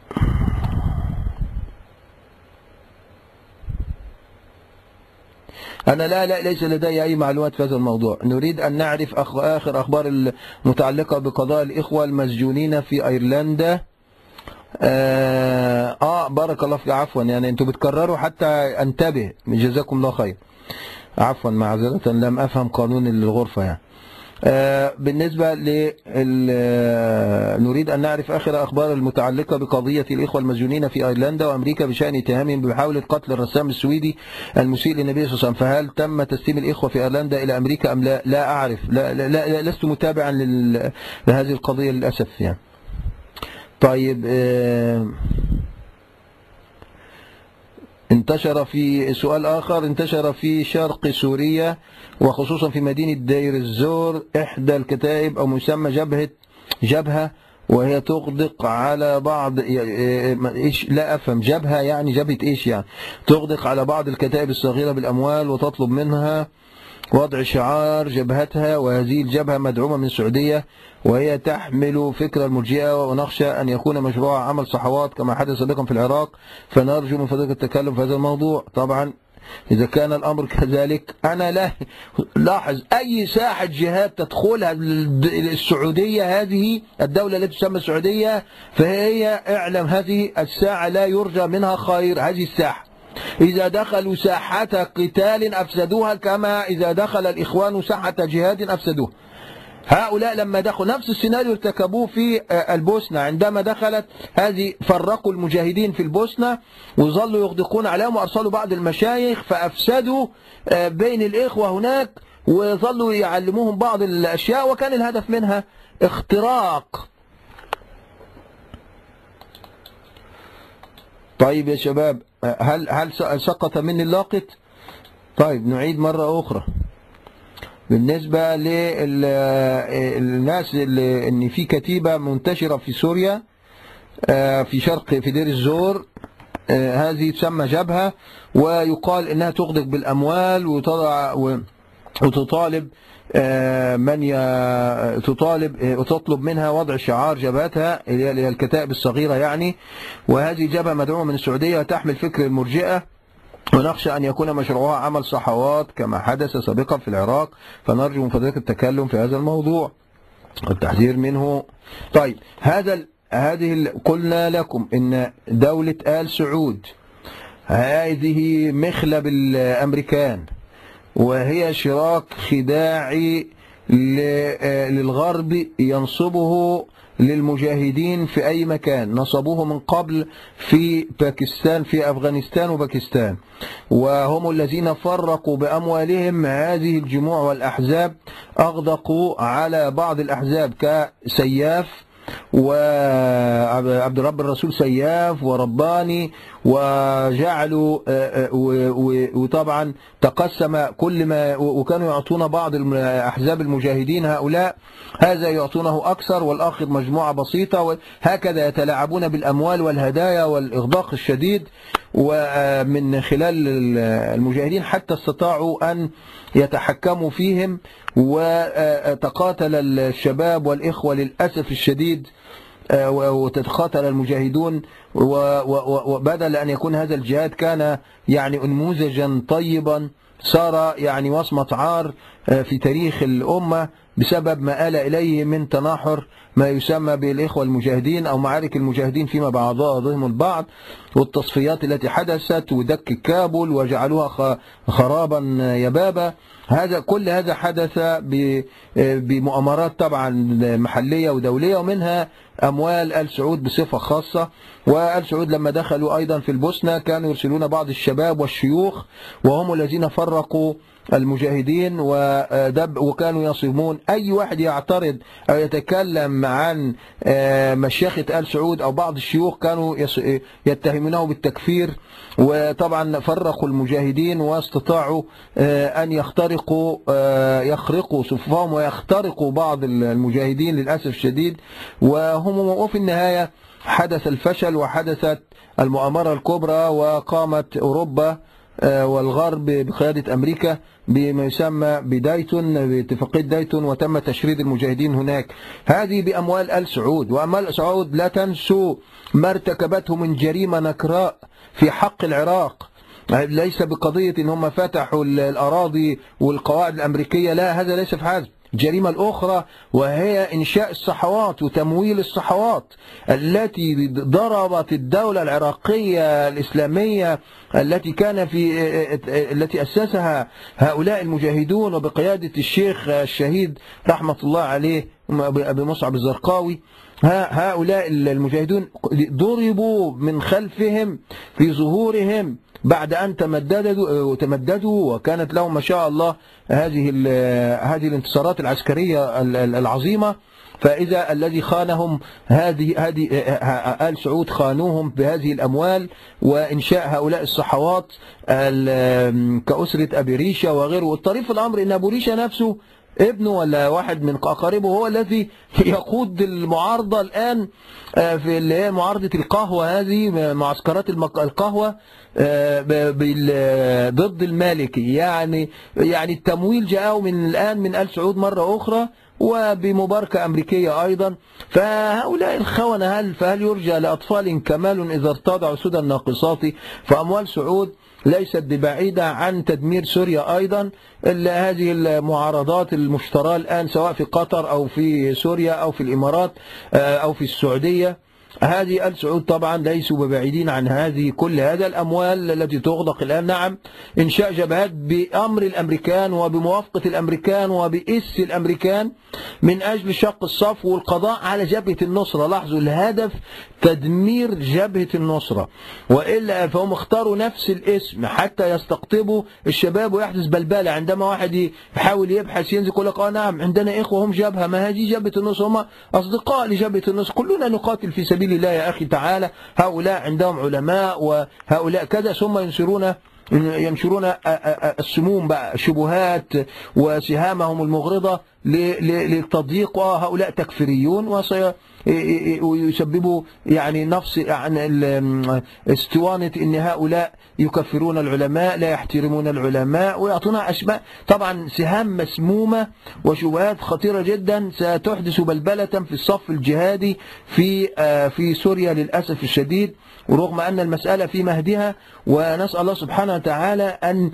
أنا لا لا ليس لدي أي معلومات في هذا الموضوع. نريد أن نعرف أخ آخر أخبار المتعلقة بقضاء الإخوة المسجونين في أيرلندا. آه, آه بارك الله فيك. عفوا يعني أنتم بتكرروا حتى أنتبه، جزاكم الله خير. عفوا معذرة لم أفهم قانون الغرفة يعني. آه بالنسبة ل نريد أن نعرف آخر أخبار المتعلقة بقضية الإخوة المسجونين في أيرلندا وأمريكا بشأن اتهامهم بمحاولة قتل الرسام السويدي المسيء للنبي صلى الله عليه وسلم. فهل تم تسليم الإخوة في أيرلندا إلى أمريكا أم لا؟ لا أعرف، لا, لا, لا لست متابعا لهذه القضية للأسف يعني. طيب آه انتشر في سؤال آخر، انتشر في شرق سوريا وخصوصا في مدينة دير الزور إحدى الكتائب أو مسمى جبهة جبهة، وهي تغدق على بعض إيش لا أفهم جبهة يعني جبهة إيش يعني تغدق على بعض الكتائب الصغيرة بالأموال وتطلب منها وضع شعار جبهتها، وهذه الجبهة مدعومة من السعودية وهي تحمل فكرة المرجئة، ونخشى أن يكون مشروع عمل صحوات كما حدث سابقا في العراق، فنرجو من فضلك التكلم في هذا الموضوع. طبعا إذا كان الأمر كذلك أنا لا لاحظ أي ساحة جهاد تدخلها السعودية، هذه الدولة التي تسمى السعودية، فهي اعلم هذه الساعة لا يرجى منها خير. هذه الساحة إذا دخلوا ساحة قتال أفسدوها كما إذا دخل الإخوان ساحة جهاد أفسدوها. هؤلاء لما دخلوا نفس السيناريو ارتكبوه في البوسنة، عندما دخلت هذه فرقوا المجاهدين في البوسنة وظلوا يغدقون عليهم وأرسلوا بعض المشايخ فأفسدوا بين الإخوة هناك وظلوا يعلموهم بعض الأشياء، وكان الهدف منها اختراق. طيب يا شباب، هل هل سقط مني اللاقط؟ طيب نعيد مرة أخرى. بالنسبة للناس اللي ان في كتيبة منتشرة في سوريا في شرق في دير الزور، هذه تسمى جبهة، ويقال انها تغدق بالاموال وتضع وتطالب من تطالب وتطلب منها وضع شعار جبهتها اللي هي الكتائب الصغيرة يعني، وهذه جبهة مدعومة من السعودية وتحمل فكر المرجئة، ونخشى أن يكون مشروعها عمل صحوات كما حدث سابقا في العراق، فنرجو من فضلك التكلم في هذا الموضوع والتحذير منه. طيب هذا هذه قلنا لكم إن دولة آل سعود هذه مخلب الأمريكان، وهي شراك خداعي للغرب ينصبه للمجاهدين في أي مكان. نصبوه من قبل في باكستان، في أفغانستان وباكستان، وهم الذين فرقوا بأموالهم هذه الجموع والأحزاب، أغدقوا على بعض الأحزاب كسياف وعبد الرب الرسول سياف ورباني وجعلوا وطبعا تقسم كل ما، وكانوا يعطون بعض أحزاب المجاهدين هؤلاء هذا يعطونه أكثر والآخر مجموعة بسيطة، وهكذا يتلاعبون بالأموال والهدايا والإغداق الشديد ومن خلال المجاهدين حتى استطاعوا أن يتحكموا فيهم، وتقاتل الشباب والإخوة للأسف الشديد وتتقاتل المجاهدون، وبدل أن يكون هذا الجهاد كان يعني نموذجا طيبا صار يعني وصمة عار في تاريخ الأمة بسبب ما آل إليه من تناحر ما يسمى بالإخوة المجاهدين أو معارك المجاهدين فيما بعضهم البعض، والتصفيات التي حدثت ودك الكابل وجعلوها خرابا يبابا. هذا كل هذا حدث بمؤامرات طبعا محلية ودولية، ومنها أموال آل سعود بصفة خاصة. وآل سعود لما دخلوا أيضا في البوسنة كانوا يرسلون بعض الشباب والشيوخ وهم الذين فرقوا المجاهدين ودب، وكانوا يصيبون أي واحد يعترض أو يتكلم عن مشيخة آل سعود أو بعض الشيوخ كانوا يتهمونه بالتكفير. وطبعا فرقوا المجاهدين واستطاعوا أن يخترقوا يخرقوا صفهم ويخترقوا بعض المجاهدين للأسف الشديد، وهم وفي النهاية حدث الفشل وحدثت المؤامرة الكبرى، وقامت أوروبا والغرب بقيادة أمريكا بما يسمى بدايتون، باتفاقية دايتون، وتم تشريد المجاهدين هناك. هذه بأموال آل سعود. وأموال آل سعود لا تنسوا ما ارتكبته من جريمة نكراء في حق العراق، ليس بقضية إن هم فتحوا الأراضي والقواعد الأمريكية، لا، هذا ليس في حاجة. الجريمة الأخرى وهي إنشاء الصحوات وتمويل الصحوات التي ضربت الدولة العراقية الإسلامية التي كان في التي أسسها هؤلاء المجاهدون وبقيادة الشيخ الشهيد رحمة الله عليه أبي مصعب الزرقاوي. هؤلاء المجاهدون ضربوا من خلفهم في ظهورهم بعد أن تمددوا تمددوا وكانت لهم ما شاء الله هذه هذه الانتصارات العسكرية العظيمة. فإذا الذي خانهم هذه هذه آل سعود خانوهم بهذه الأموال وإنشاء هؤلاء الصحوات كأسرة أبي ريشة وغيره. والطريف في الأمر إن أبو ريشة نفسه ابنه ولا واحد من أقاربه هو الذي يقود المعارضة الآن في اللي هي معارضة القهوة، هذه معسكرات القهوة ضد المالكي. يعني يعني التمويل جاءه من الآن من آل سعود مرة أخرى وبمباركة أمريكية أيضا. فهؤلاء الخونة هل فهل يرجى لأطفال كمال إذا ارتضعوا سدى الناقصات؟ فأموال سعود ليست ببعيدة عن تدمير سوريا أيضا. هذه المعارضات المشتراه الآن سواء في قطر أو في سوريا أو في الإمارات أو في السعودية، هذه آل سعود طبعا ليسوا ببعيدين عن هذه كل هذا الأموال التي تغدق الآن. نعم، إنشاء جبهات بأمر الأمريكان وبموافقة الأمريكان وبإس الأمريكان من أجل شق الصف والقضاء على جبهة النصرة. لاحظوا الهدف تدمير جبهة النصرة، وإلا فهم اختاروا نفس الاسم حتى يستقطبوا الشباب ويحدث بلبلة. عندما واحد يحاول يبحث ينزل يقول لك اه نعم عندنا إخوة هم جبهة، ما هذه جبهة النصرة، هم أصدقاء لجبهة النصرة، كلنا نقاتل في سبيل الله يا أخي تعالى. هؤلاء عندهم علماء وهؤلاء كذا، ثم ينشرون ينشرون السموم بقى، شبهات وسهامهم المغرضة للتضييق، وهؤلاء تكفيريون ويسببوا يعني نفس عن اسطوانة ان هؤلاء يكفرون العلماء لا يحترمون العلماء ويعطونا اسماء. طبعا سهام مسمومة وشبهات خطيرة جدا ستحدث بلبلة في الصف الجهادي في في سوريا للأسف الشديد، ورغم أن المسألة في مهدها. ونسأل الله سبحانه وتعالى أن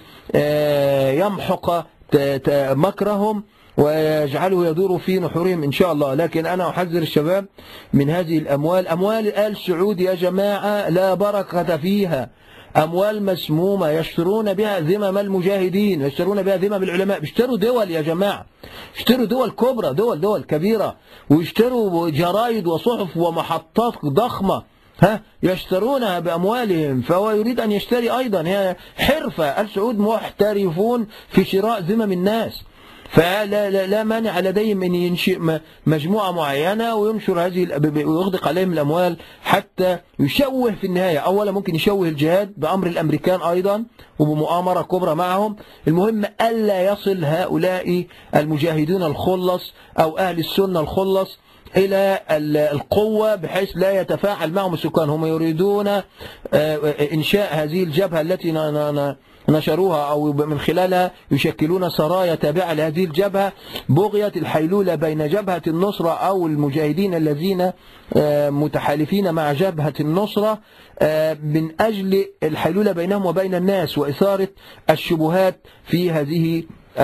يمحق مكرهم ويجعله يدور في نحورهم إن شاء الله. لكن أنا أحذر الشباب من هذه الأموال. أموال آل سعود يا جماعة لا بركة فيها، أموال مسمومة يشترون بها ذمم المجاهدين، يشترون بها ذمم العلماء، بيشتروا دول يا جماعة، يشتروا دول كبرى، دول دول كبيرة، ويشتروا جرايد وصحف ومحطات ضخمة ها يشترونها بأموالهم. فهو يريد أن يشتري أيضا، هي حرفة. آل سعود محترفون في شراء ذمم الناس. فلا لا, لا مانع لديهم أن ينشئ مجموعة معينة وينشر هذه ويغدق عليهم الأموال حتى يشوه في النهاية. أولا ممكن يشوه الجهاد بأمر الأمريكان أيضا وبمؤامرة كبرى معهم. المهم ألا يصل هؤلاء المجاهدون الخلص أو أهل السنة الخلص إلى القوة بحيث لا يتفاعل معهم السكان. هم يريدون إنشاء هذه الجبهة التي نشروها أو من خلالها يشكلون سرايا تابعة لهذه الجبهة بغية الحيلولة بين جبهة النصرة أو المجاهدين الذين متحالفين مع جبهة النصرة من أجل الحيلولة بينهم وبين الناس وإثارة الشبهات في هذه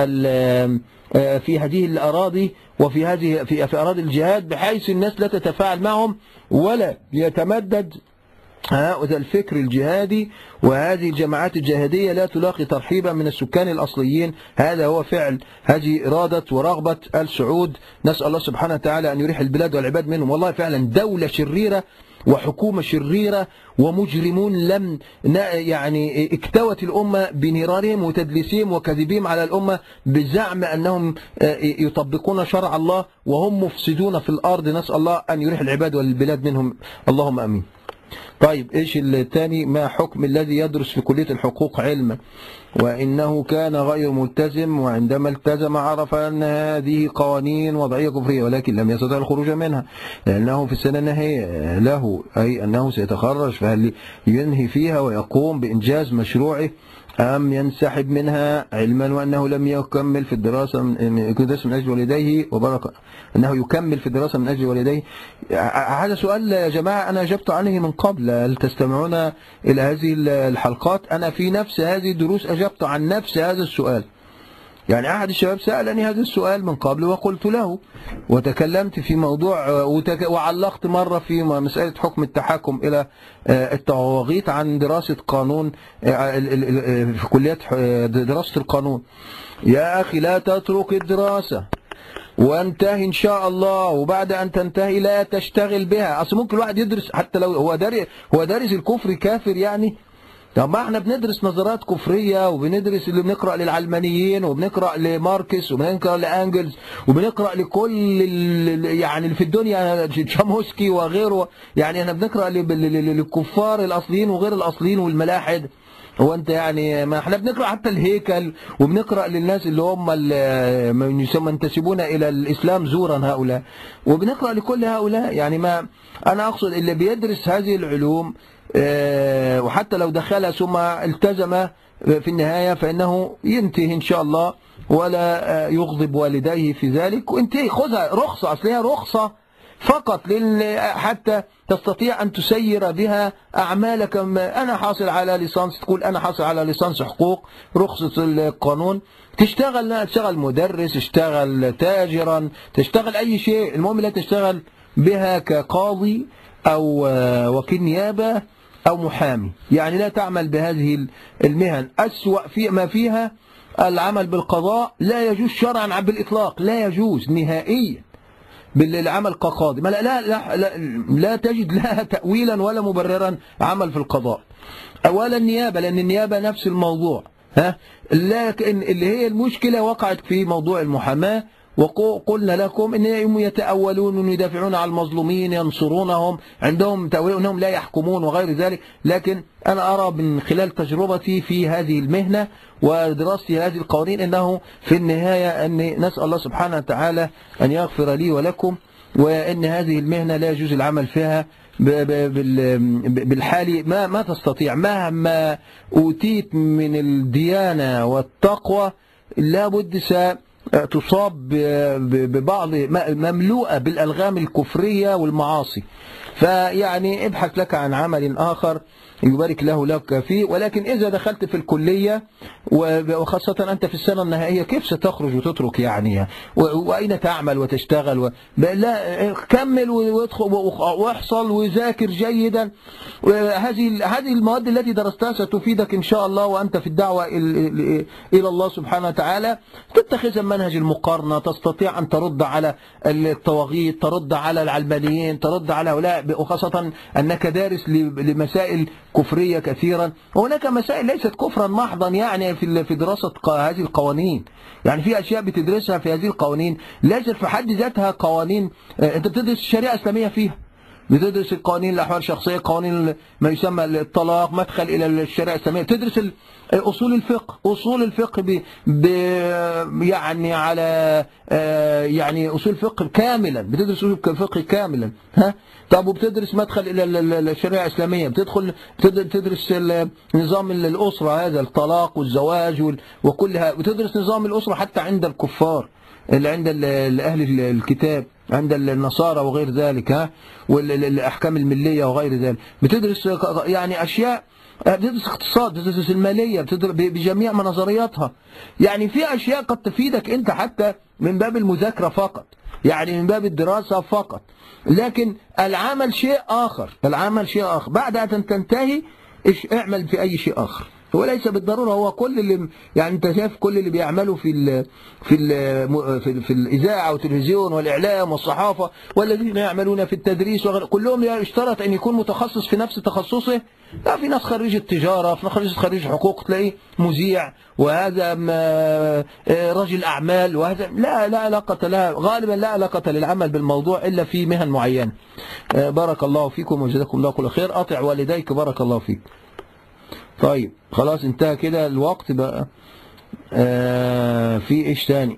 في هذه الأراضي وفي هذه في في أراضي الجهاد بحيث الناس لا تتفاعل معهم ولا يتمدد هذا الفكر الجهادي وهذه الجماعات الجهادية لا تلاقي ترحيبا من السكان الأصليين. هذا هو فعل هذه إرادة ورغبة السعود. نسأل الله سبحانه وتعالى أن يريح البلاد والعباد منهم. والله فعلا دولة شريرة وحكومة شريرة ومجرمون لم يعني اكتوت الأمة بنيرانهم وتدليسهم وكذبهم على الأمة بزعم أنهم يطبقون شرع الله وهم مفسدون في الأرض. نسأل الله أن يريح العباد والبلاد منهم، اللهم أمين. طيب ايش الثاني؟ ما حكم الذي يدرس في كلية الحقوق علما وإنه كان غير ملتزم وعندما التزم عرف أن هذه قوانين وضعية كفرية ولكن لم يستطع الخروج منها لأنه في السنة النهائية له أي أنه سيتخرج، فهل ينهي فيها ويقوم بإنجاز مشروعه أم ينسحب منها علما وأنه لم يكمل في الدراسة من أجل والديه وبركة أنه يكمل في الدراسة من أجل والديه؟ هذا سؤال يا جماعة أنا أجبت عنه من قبل. هل تستمعون إلى هذه الحلقات؟ أنا في نفس هذه الدروس أجبت عن نفس هذا السؤال. يعني أحد الشباب سألني هذا السؤال من قبل وقلت له وتكلمت في موضوع وعلقت مرة في مسألة حكم التحاكم إلى الطواغيت عن دراسة قانون في كليات دراسة القانون. يا أخي لا تترك الدراسة وانتهي إن شاء الله وبعد أن تنتهي لا تشتغل بها. أصل ممكن الواحد يدرس حتى لو هو دارس هو دارس الكفر كافر يعني. طب ما احنا بندرس نظريات كفرية وبندرس اللي بنقرأ للعلمانيين وبنقرأ لماركس وبنقرأ لأنجلز وبنقرأ لكل يعني اللي في الدنيا تشامسكي وغيره. يعني احنا بنقرأ للكفار الأصليين وغير الأصليين والملاحد. هو انت يعني ما احنا بنقرأ حتى الهيكل وبنقرأ للناس اللي هم اللي ينتسبون إلى الإسلام زورا هؤلاء وبنقرأ لكل هؤلاء. يعني ما أنا أقصد اللي بيدرس هذه العلوم وحتى لو دخلها ثم التزم في النهاية فإنه ينتهي إن شاء الله ولا يغضب والديه في ذلك وانتهي. خذها رخصة، أصلها رخصة فقط حتى تستطيع أن تسير بها أعمالك. أنا حاصل على ليسانس، تقول أنا حاصل على ليسانس حقوق رخصة القانون، تشتغل تشتغل مدرس، تشتغل تاجرا، تشتغل أي شيء، المهم لا تشتغل بها كقاضي أو وكيل نيابة أو محامي. يعني لا تعمل بهذه المهن. أسوأ في ما فيها العمل بالقضاء، لا يجوز شرعا بالإطلاق، لا يجوز نهائيا بالعمل كقاضي. لا, لا, لا, لا, لا تجد لها تأويلا ولا مبررا عمل في القضاء. أولا النيابة، لأن النيابة نفس الموضوع. ها لكن اللي هي المشكلة وقعت في موضوع المحاماة، وقلنا لكم إنهم يتأولون ويدافعون عن المظلومين، ينصرونهم، عندهم تأويل أنهم لا يحكمون وغير ذلك. لكن أنا أرى من خلال تجربتي في هذه المهنة ودراستي هذه القوانين أنه في النهاية أن نسأل الله سبحانه وتعالى أن يغفر لي ولكم، وأن هذه المهنة لا يجوز العمل فيها بالحال. ما ما تستطيع مهما أوتيت من الديانة والتقوى لابد تصاب ببعض مملوءة بالألغام الكفرية والمعاصي. فيعني ابحث لك عن عمل آخر يبارك له لك فيه. ولكن إذا دخلت في الكلية وخاصة أنت في السنة النهائية كيف ستخرج وتترك يعني؟ وأين تعمل وتشتغل و... لا كمل وادخل واحصل وذاكر جيدا. هذه هذه المواد التي درستها ستفيدك إن شاء الله وأنت في الدعوة إلى الله سبحانه وتعالى. تتخذ منهج المقارنة، تستطيع أن ترد على الطواغيت، ترد على العلمانيين، ترد على هؤلاء، وخاصة أنك دارس لمسائل كفرية كثيرا. وهناك مسائل ليست كفرا محضا يعني في في دراسة هذه القوانين، يعني في أشياء بتدرسها في هذه القوانين ليست في حد ذاتها قوانين. أنت بتدرس الشريعة الإسلامية فيها، بتدرس القوانين الأحوال الشخصية، قوانين ما يسمى الطلاق، مدخل إلى الشريعة الإسلامية، تدرس أصول الفقه، أصول الفقه ب... ب... يعني على يعني أصول الفقه كاملا، بتدرس أصول الفقه كاملا. ها طب وبتدرس مدخل إلى الشريعة الإسلامية، بتدخل بتدرس نظام الأسرة، هذا الطلاق والزواج وكلها، بتدرس نظام الأسرة حتى عند الكفار اللي عند أهل الكتاب، عند النصارى وغير ذلك، ها والأحكام الملية وغير ذلك. بتدرس يعني أشياء، بتدرس اقتصاد، بتدرس المالية بجميع نظرياتها. يعني في أشياء قد تفيدك أنت حتى من باب المذاكرة فقط، يعني من باب الدراسة فقط، لكن العمل شيء آخر، العمل شيء آخر. بعد أن تنتهي اعمل في أي شيء آخر، وليس بالضرورة هو كل اللي يعني انت شايف كل اللي بيعملوا في ال في ال في, في الإذاعة والتلفزيون والإعلام والصحافة والذين يعملون في التدريس وغير، كلهم يشترط أن يكون متخصص في نفس تخصصه. لا، في ناس خريج التجارة، في ناس خريج حقوق تلاقيه مذيع، وهذا رجل أعمال، وهذا لا لا علاقة لها، غالبا لا علاقة للعمل بالموضوع إلا في مهن معينة. بارك الله فيكم وجزاكم الله كل خير. أطع والديك بارك الله فيك. طيب خلاص انتهى كده الوقت بقى. آه في ايش تاني؟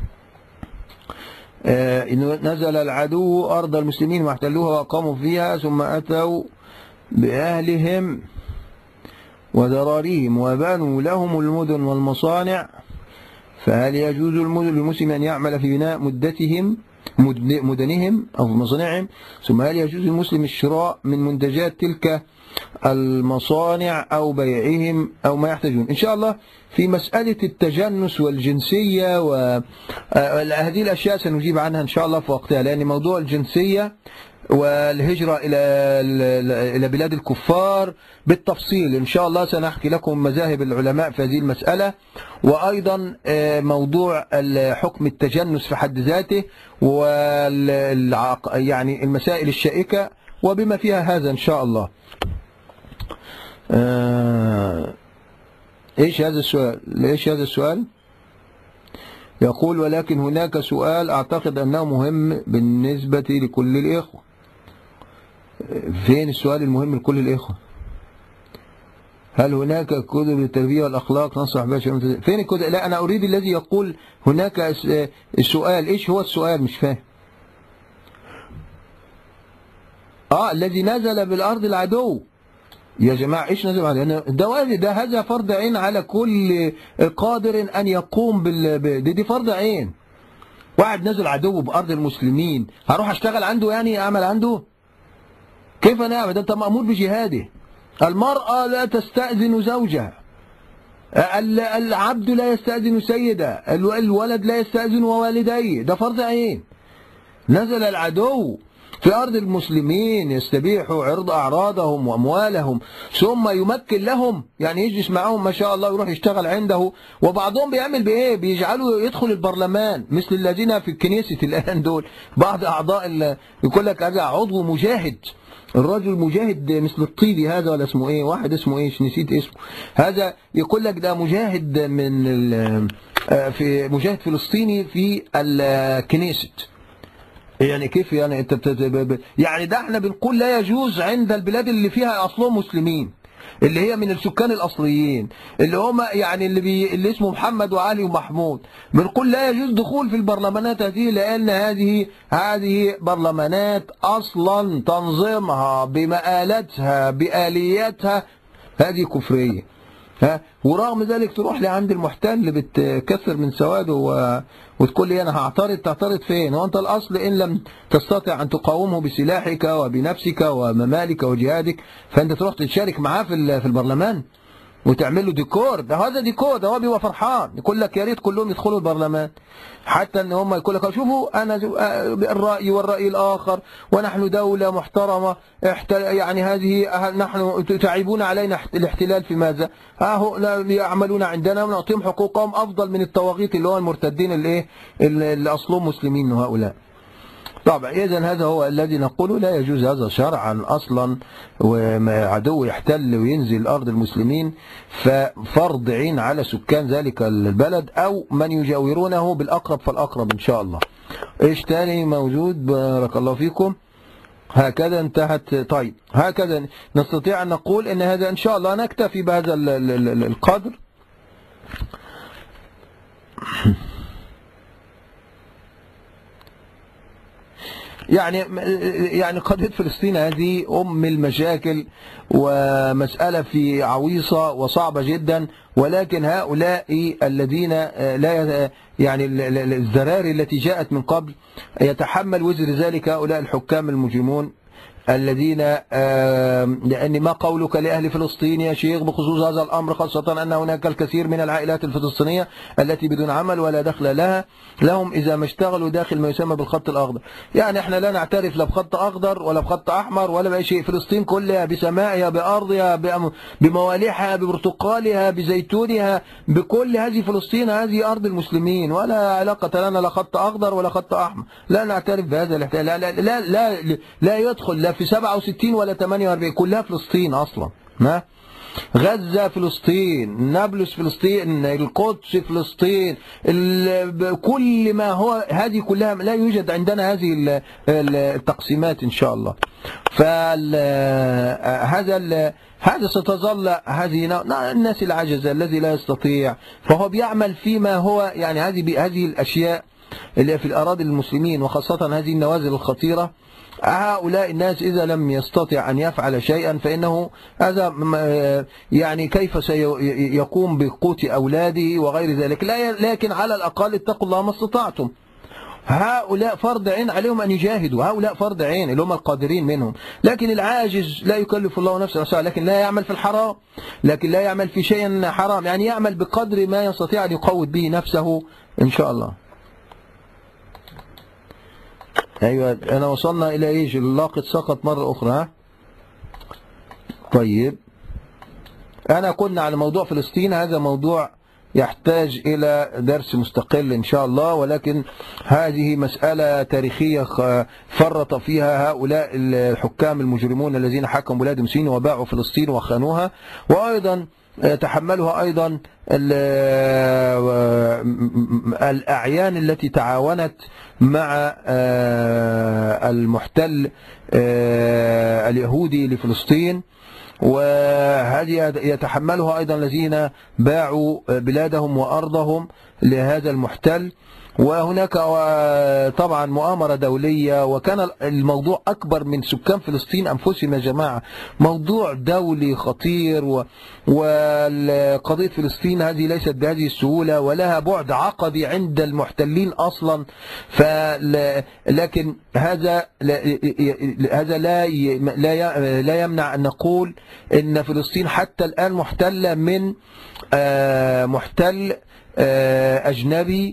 آه إنه نزل العدو أرض المسلمين واحتلوها وأقاموا فيها، ثم أتوا بأهلهم وذراريهم وبنوا لهم المدن والمصانع، فهل يجوز للمسلم أن يعمل في بناء مدتهم مدنهم أو مصانعهم؟ ثم هل يجوز للمسلم الشراء من منتجات تلك المصانع أو بيعهم أو ما يحتاجون؟ إن شاء الله في مسألة التجنس والجنسية وهذه الأشياء سنجيب عنها إن شاء الله في وقتها، لأن موضوع الجنسية والهجرة إلى إلى بلاد الكفار بالتفصيل إن شاء الله سنحكي لكم مذاهب العلماء في هذه المسألة، وأيضا موضوع حكم التجنس في حد ذاته والع يعني المسائل الشائكة وبما فيها هذا إن شاء الله. آه إيش هذا السؤال؟ إيش هذا السؤال؟ يقول ولكن هناك سؤال أعتقد أنه مهم بالنسبة لكل الإخوة. فين السؤال المهم لكل الإخوة؟ هل هناك كتب للتربية والأخلاق تنصح بها؟ فين الكتب؟ لا أنا أريد الذي يقول هناك السؤال. إيش هو السؤال؟ مش فاهم. آه الذي نزل بالأرض العدو. يا جماعة إيش نزل عليه؟ ده ده هذا فرض عين على كل قادر أن يقوم بال دي, دي فرض عين. واحد نزل عدو بأرض المسلمين هروح أشتغل عنده يعني أعمل عنده؟ كيف نعمل؟ ده أنت مأمور بجهاده. المرأة لا تستأذن زوجها، العبد لا يستأذن سيده، الولد لا يستأذن والديه، ده فرض عين. نزل العدو في أرض المسلمين يستبيح عرض أعراضهم وأموالهم، ثم يمكن لهم يعني يجلس معهم ما شاء الله ويروح يشتغل عنده. وبعضهم بيعمل بإيه؟ بيجعلوا يدخل البرلمان مثل الذين في الكنيسة الآن دول، بعض أعضاء يقول لك هذا عضو مجاهد، الرجل مجاهد مثل الطيبي هذا ولا اسمه إيه؟ واحد اسمه إيش؟ نسيت اسمه. هذا يقول لك ده مجاهد من في مجاهد فلسطيني في الكنيسة. يعني كيف يعني انت بت... يعني ده احنا بنقول لا يجوز عند البلاد اللي فيها اصلهم مسلمين، اللي هي من السكان الاصليين اللي هم يعني اللي بي... اللي اسمه محمد وعلي ومحمود، بنقول لا يجوز دخول في البرلمانات هذه، لان هذه هذه برلمانات اصلا تنظيمها بمآلاتها بآلياتها هذه كفريه. ها ورغم ذلك تروح لعند المحتل بتكثر من سواده و... وتقول لي انا هعترض. تعترض فين؟ وانت الاصل ان لم تستطع ان تقاومه بسلاحك وبنفسك وممالك وجهادك فانت تروح تشارك معاه في في البرلمان وتعمل له ديكور. ده هذا ديكور، ده هو بيبقى فرحان يقول لك يا ريت كلهم يدخلوا البرلمان، حتى ان هم يقول لك شوفوا انا الراي والراي الاخر ونحن دوله محترمه يعني هذه نحن تعيبون علينا الاحتلال في ماذا؟ ها هو يعملون عندنا ونعطيهم حقوقهم افضل من الطواغيت اللي هو المرتدين اللي ايه اللي اصلهم مسلمين هؤلاء. طبعا إذن هذا هو الذي نقوله، لا يجوز هذا شرعا أصلا، وعدو يحتل وينزل أرض المسلمين ففرض عين على سكان ذلك البلد أو من يجاورونه، بالأقرب فالأقرب إن شاء الله. إيش تاني موجود؟ بارك الله فيكم. هكذا انتهت. طيب هكذا نستطيع أن نقول أن هذا إن شاء الله نكتفي بهذا القدر. يعني يعني قضية فلسطين هذه أم المشاكل، ومسألة في عويصة وصعبة جدا، ولكن هؤلاء الذين لا يعني الذراري التي جاءت من قبل يتحمل وزر ذلك هؤلاء الحكام المجرمون الذين، لأن ما قولك لأهل فلسطين يا شيخ بخصوص هذا الأمر، خاصة أن هناك الكثير من العائلات الفلسطينية التي بدون عمل ولا دخل لها لهم إذا ما اشتغلوا داخل ما يسمى بالخط الأخضر. يعني احنا لا نعترف لا بخط أخضر ولا بخط أحمر ولا بأي شيء. فلسطين كلها بسمائها بأرضها بموالحها ببرتقالها بزيتونها بكل هذه فلسطين، هذه أرض المسلمين، ولا علاقة لنا لا خط أخضر ولا خط أحمر. لا نعترف بهذا الاحتلال، لا لا لا, لا, لا, لا يدخل لا في سبعة وستين ولا ثمانية وأربعين، كلها فلسطين أصلا. ما غزة فلسطين، نابلس فلسطين، القدس فلسطين، كل ما هو هذه كلها لا يوجد عندنا هذه التقسيمات إن شاء الله. فهذا هذا ستظل هذه الناس العجزة الذي لا يستطيع، فهو بيعمل فيما هو يعني هذه هذه الأشياء اللي في الأراضي المسلمين، وخاصة هذه النوازل الخطيرة. هؤلاء الناس إذا لم يستطع أن يفعل شيئا فإنه هذا يعني كيف سيقوم بقوت أولاده وغير ذلك. لكن على الأقل اتقوا الله ما استطعتم. هؤلاء فرض عين عليهم أن يجاهدوا، هؤلاء فرض عين اللي هم القادرين منهم. لكن العاجز لا يكلف الله نفسا وسعها، لكن لا يعمل في الحرام، لكن لا يعمل في شيء حرام، يعني يعمل بقدر ما يستطيع أن يقوت به نفسه إن شاء الله. أيوة أنا وصلنا إلى إيش؟ اللاقط سقط مرة أخرى. ها؟ طيب أنا كنا على موضوع فلسطين، هذا موضوع يحتاج إلى درس مستقل إن شاء الله، ولكن هذه مسألة تاريخية فرط فيها هؤلاء الحكام المجرمون الذين حكموا بلاد المسلمين وباعوا فلسطين وخانوها، وأيضا تحملها أيضا الأعيان التي تعاونت مع المحتل اليهودي لفلسطين، وهذه يتحملها أيضا الذين باعوا بلادهم وأرضهم لهذا المحتل. وهناك طبعا مؤامرة دولية، وكان الموضوع أكبر من سكان فلسطين أنفسهم يا جماعة، موضوع دولي خطير، وقضية فلسطين هذه ليست بهذه السهولة ولها بعد عقدي عند المحتلين أصلا. لكن هذا هذا لا لا يمنع أن نقول إن فلسطين حتى الآن محتلة من محتل أجنبي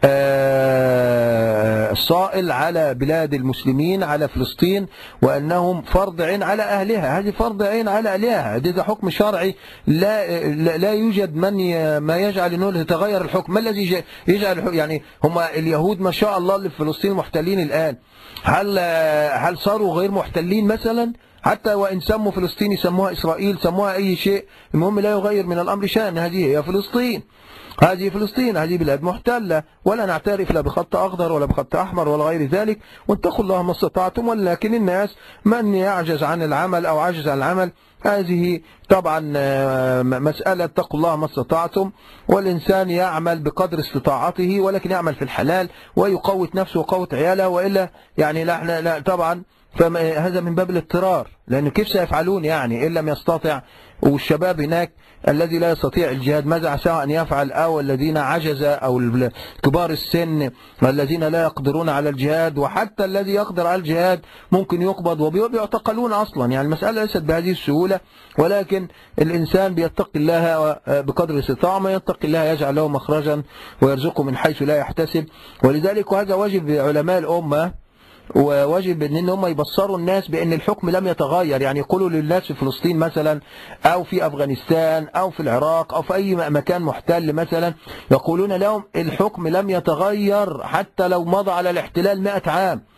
صائل على بلاد المسلمين، على فلسطين، وأنهم فرض عين على أهلها. هذه فرض عين على أهلها، هذا حكم شرعي، لا لا يوجد من ما يجعل أنه يتغير الحكم. ما الذي يجعل الحكم؟ يعني هم اليهود ما شاء الله اللي في فلسطين محتلين الآن، هل هل صاروا غير محتلين مثلا؟ حتى وإن سموا فلسطين يسموها إسرائيل، سموها أي شيء، المهم لا يغير من الأمر شأن. هذه هي فلسطين، هذه فلسطين، هذه بلاد محتلة، ولا نعترف لا بخط أخضر ولا بخط أحمر ولا غير ذلك، واتقوا الله ما استطعتم. ولكن الناس من يعجز عن العمل أو عجز عن العمل، هذه طبعا مسألة اتقوا الله ما استطعتم، والإنسان يعمل بقدر استطاعته، ولكن يعمل في الحلال ويقوت نفسه وقوت عياله، وإلا يعني لا, لا طبعا فهذا من باب الاضطرار، لأنه كيف سيفعلون يعني إن لم يستطع؟ والشباب هناك الذي لا يستطيع الجهاد ماذا عساه أن يفعل؟ أو الذين عجز أو كبار السن الذين لا يقدرون على الجهاد، وحتى الذي يقدر على الجهاد ممكن يقبض وبيعتقلون أصلا. يعني المسألة ليست بهذه السهولة، ولكن الإنسان بيتقي الله بقدر استطاعته، ما يتقي الله يجعل له مخرجا ويرزقه من حيث لا يحتسب. ولذلك هذا واجب علماء الأمة، وواجب ان هم يبصروا الناس بان الحكم لم يتغير. يعني يقولوا للناس في فلسطين مثلا او في افغانستان او في العراق او في اي مكان محتل مثلا، يقولون لهم الحكم لم يتغير حتى لو مضى على الاحتلال مئة عام.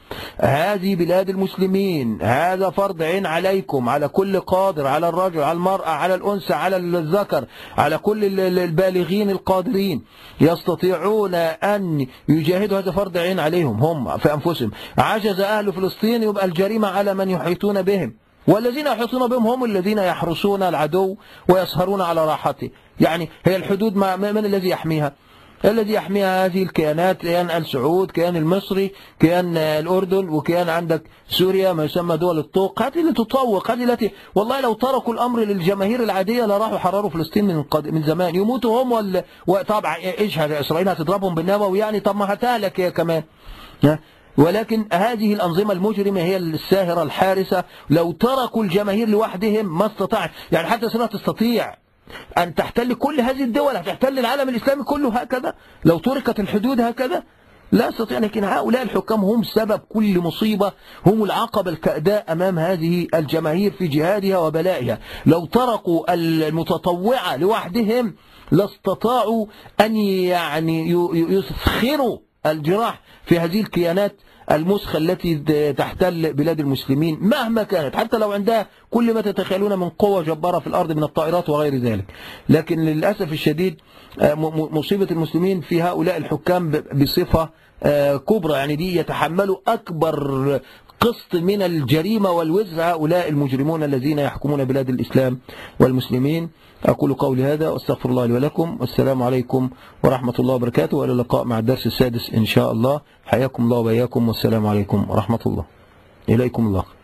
هذه بلاد المسلمين، هذا فرض عين عليكم، على كل قادر، على الرجل، على المرأة، على الأنثى، على الذكر، على كل البالغين القادرين يستطيعون أن يجاهدوا. هذا فرض عين عليهم هم في أنفسهم. عجز أهل فلسطين يبقى الجريمة على من يحيطون بهم، والذين يحيطون بهم هم الذين يحرسون العدو ويسهرون على راحته. يعني هي الحدود ما من الذي يحميها؟ الذي يحميها هذه الكيانات، كيان آل سعود، كيان المصري، كيان الأردن، وكيان عندك سوريا ما يسمى دول الطوق. هذه اللي تطوق، هذه التي والله لو تركوا الأمر للجماهير العادية لراحوا حرروا فلسطين من قد... من زمان، يموتوا هم وال... وطبعا ايش هذا، إسرائيل هتضربهم بالنووي يعني؟ طب ما هتهلك هي كمان. ولكن هذه الأنظمة المجرمة هي الساهرة الحارسة، لو تركوا الجماهير لوحدهم ما استطاع، يعني حتى إسرائيل تستطيع أن تحتل كل هذه الدول، هتحتل العالم الإسلامي كله هكذا لو تركت الحدود هكذا؟ لا استطيع. لكن هؤلاء الحكام هم سبب كل مصيبة، هم العقبة الكأداء أمام هذه الجماهير في جهادها وبلائها. لو تركوا المتطوعة لوحدهم لاستطاعوا أن يعني يسخروا الجراح في هذه الكيانات المسخة التي تحتل بلاد المسلمين مهما كانت، حتى لو عندها كل ما تتخيلون من قوة جبارة في الأرض من الطائرات وغير ذلك. لكن للأسف الشديد مصيبة المسلمين في هؤلاء الحكام بصفة كبرى، يعني دي يتحملوا أكبر قسط من الجريمة والوزر هؤلاء المجرمون الذين يحكمون بلاد الإسلام والمسلمين. أقول قولي هذا واستغفر الله لي ولكم، والسلام عليكم ورحمة الله وبركاته، وإلى اللقاء مع الدرس السادس إن شاء الله. حياكم الله وبياكم، والسلام عليكم ورحمة الله. إليكم الله.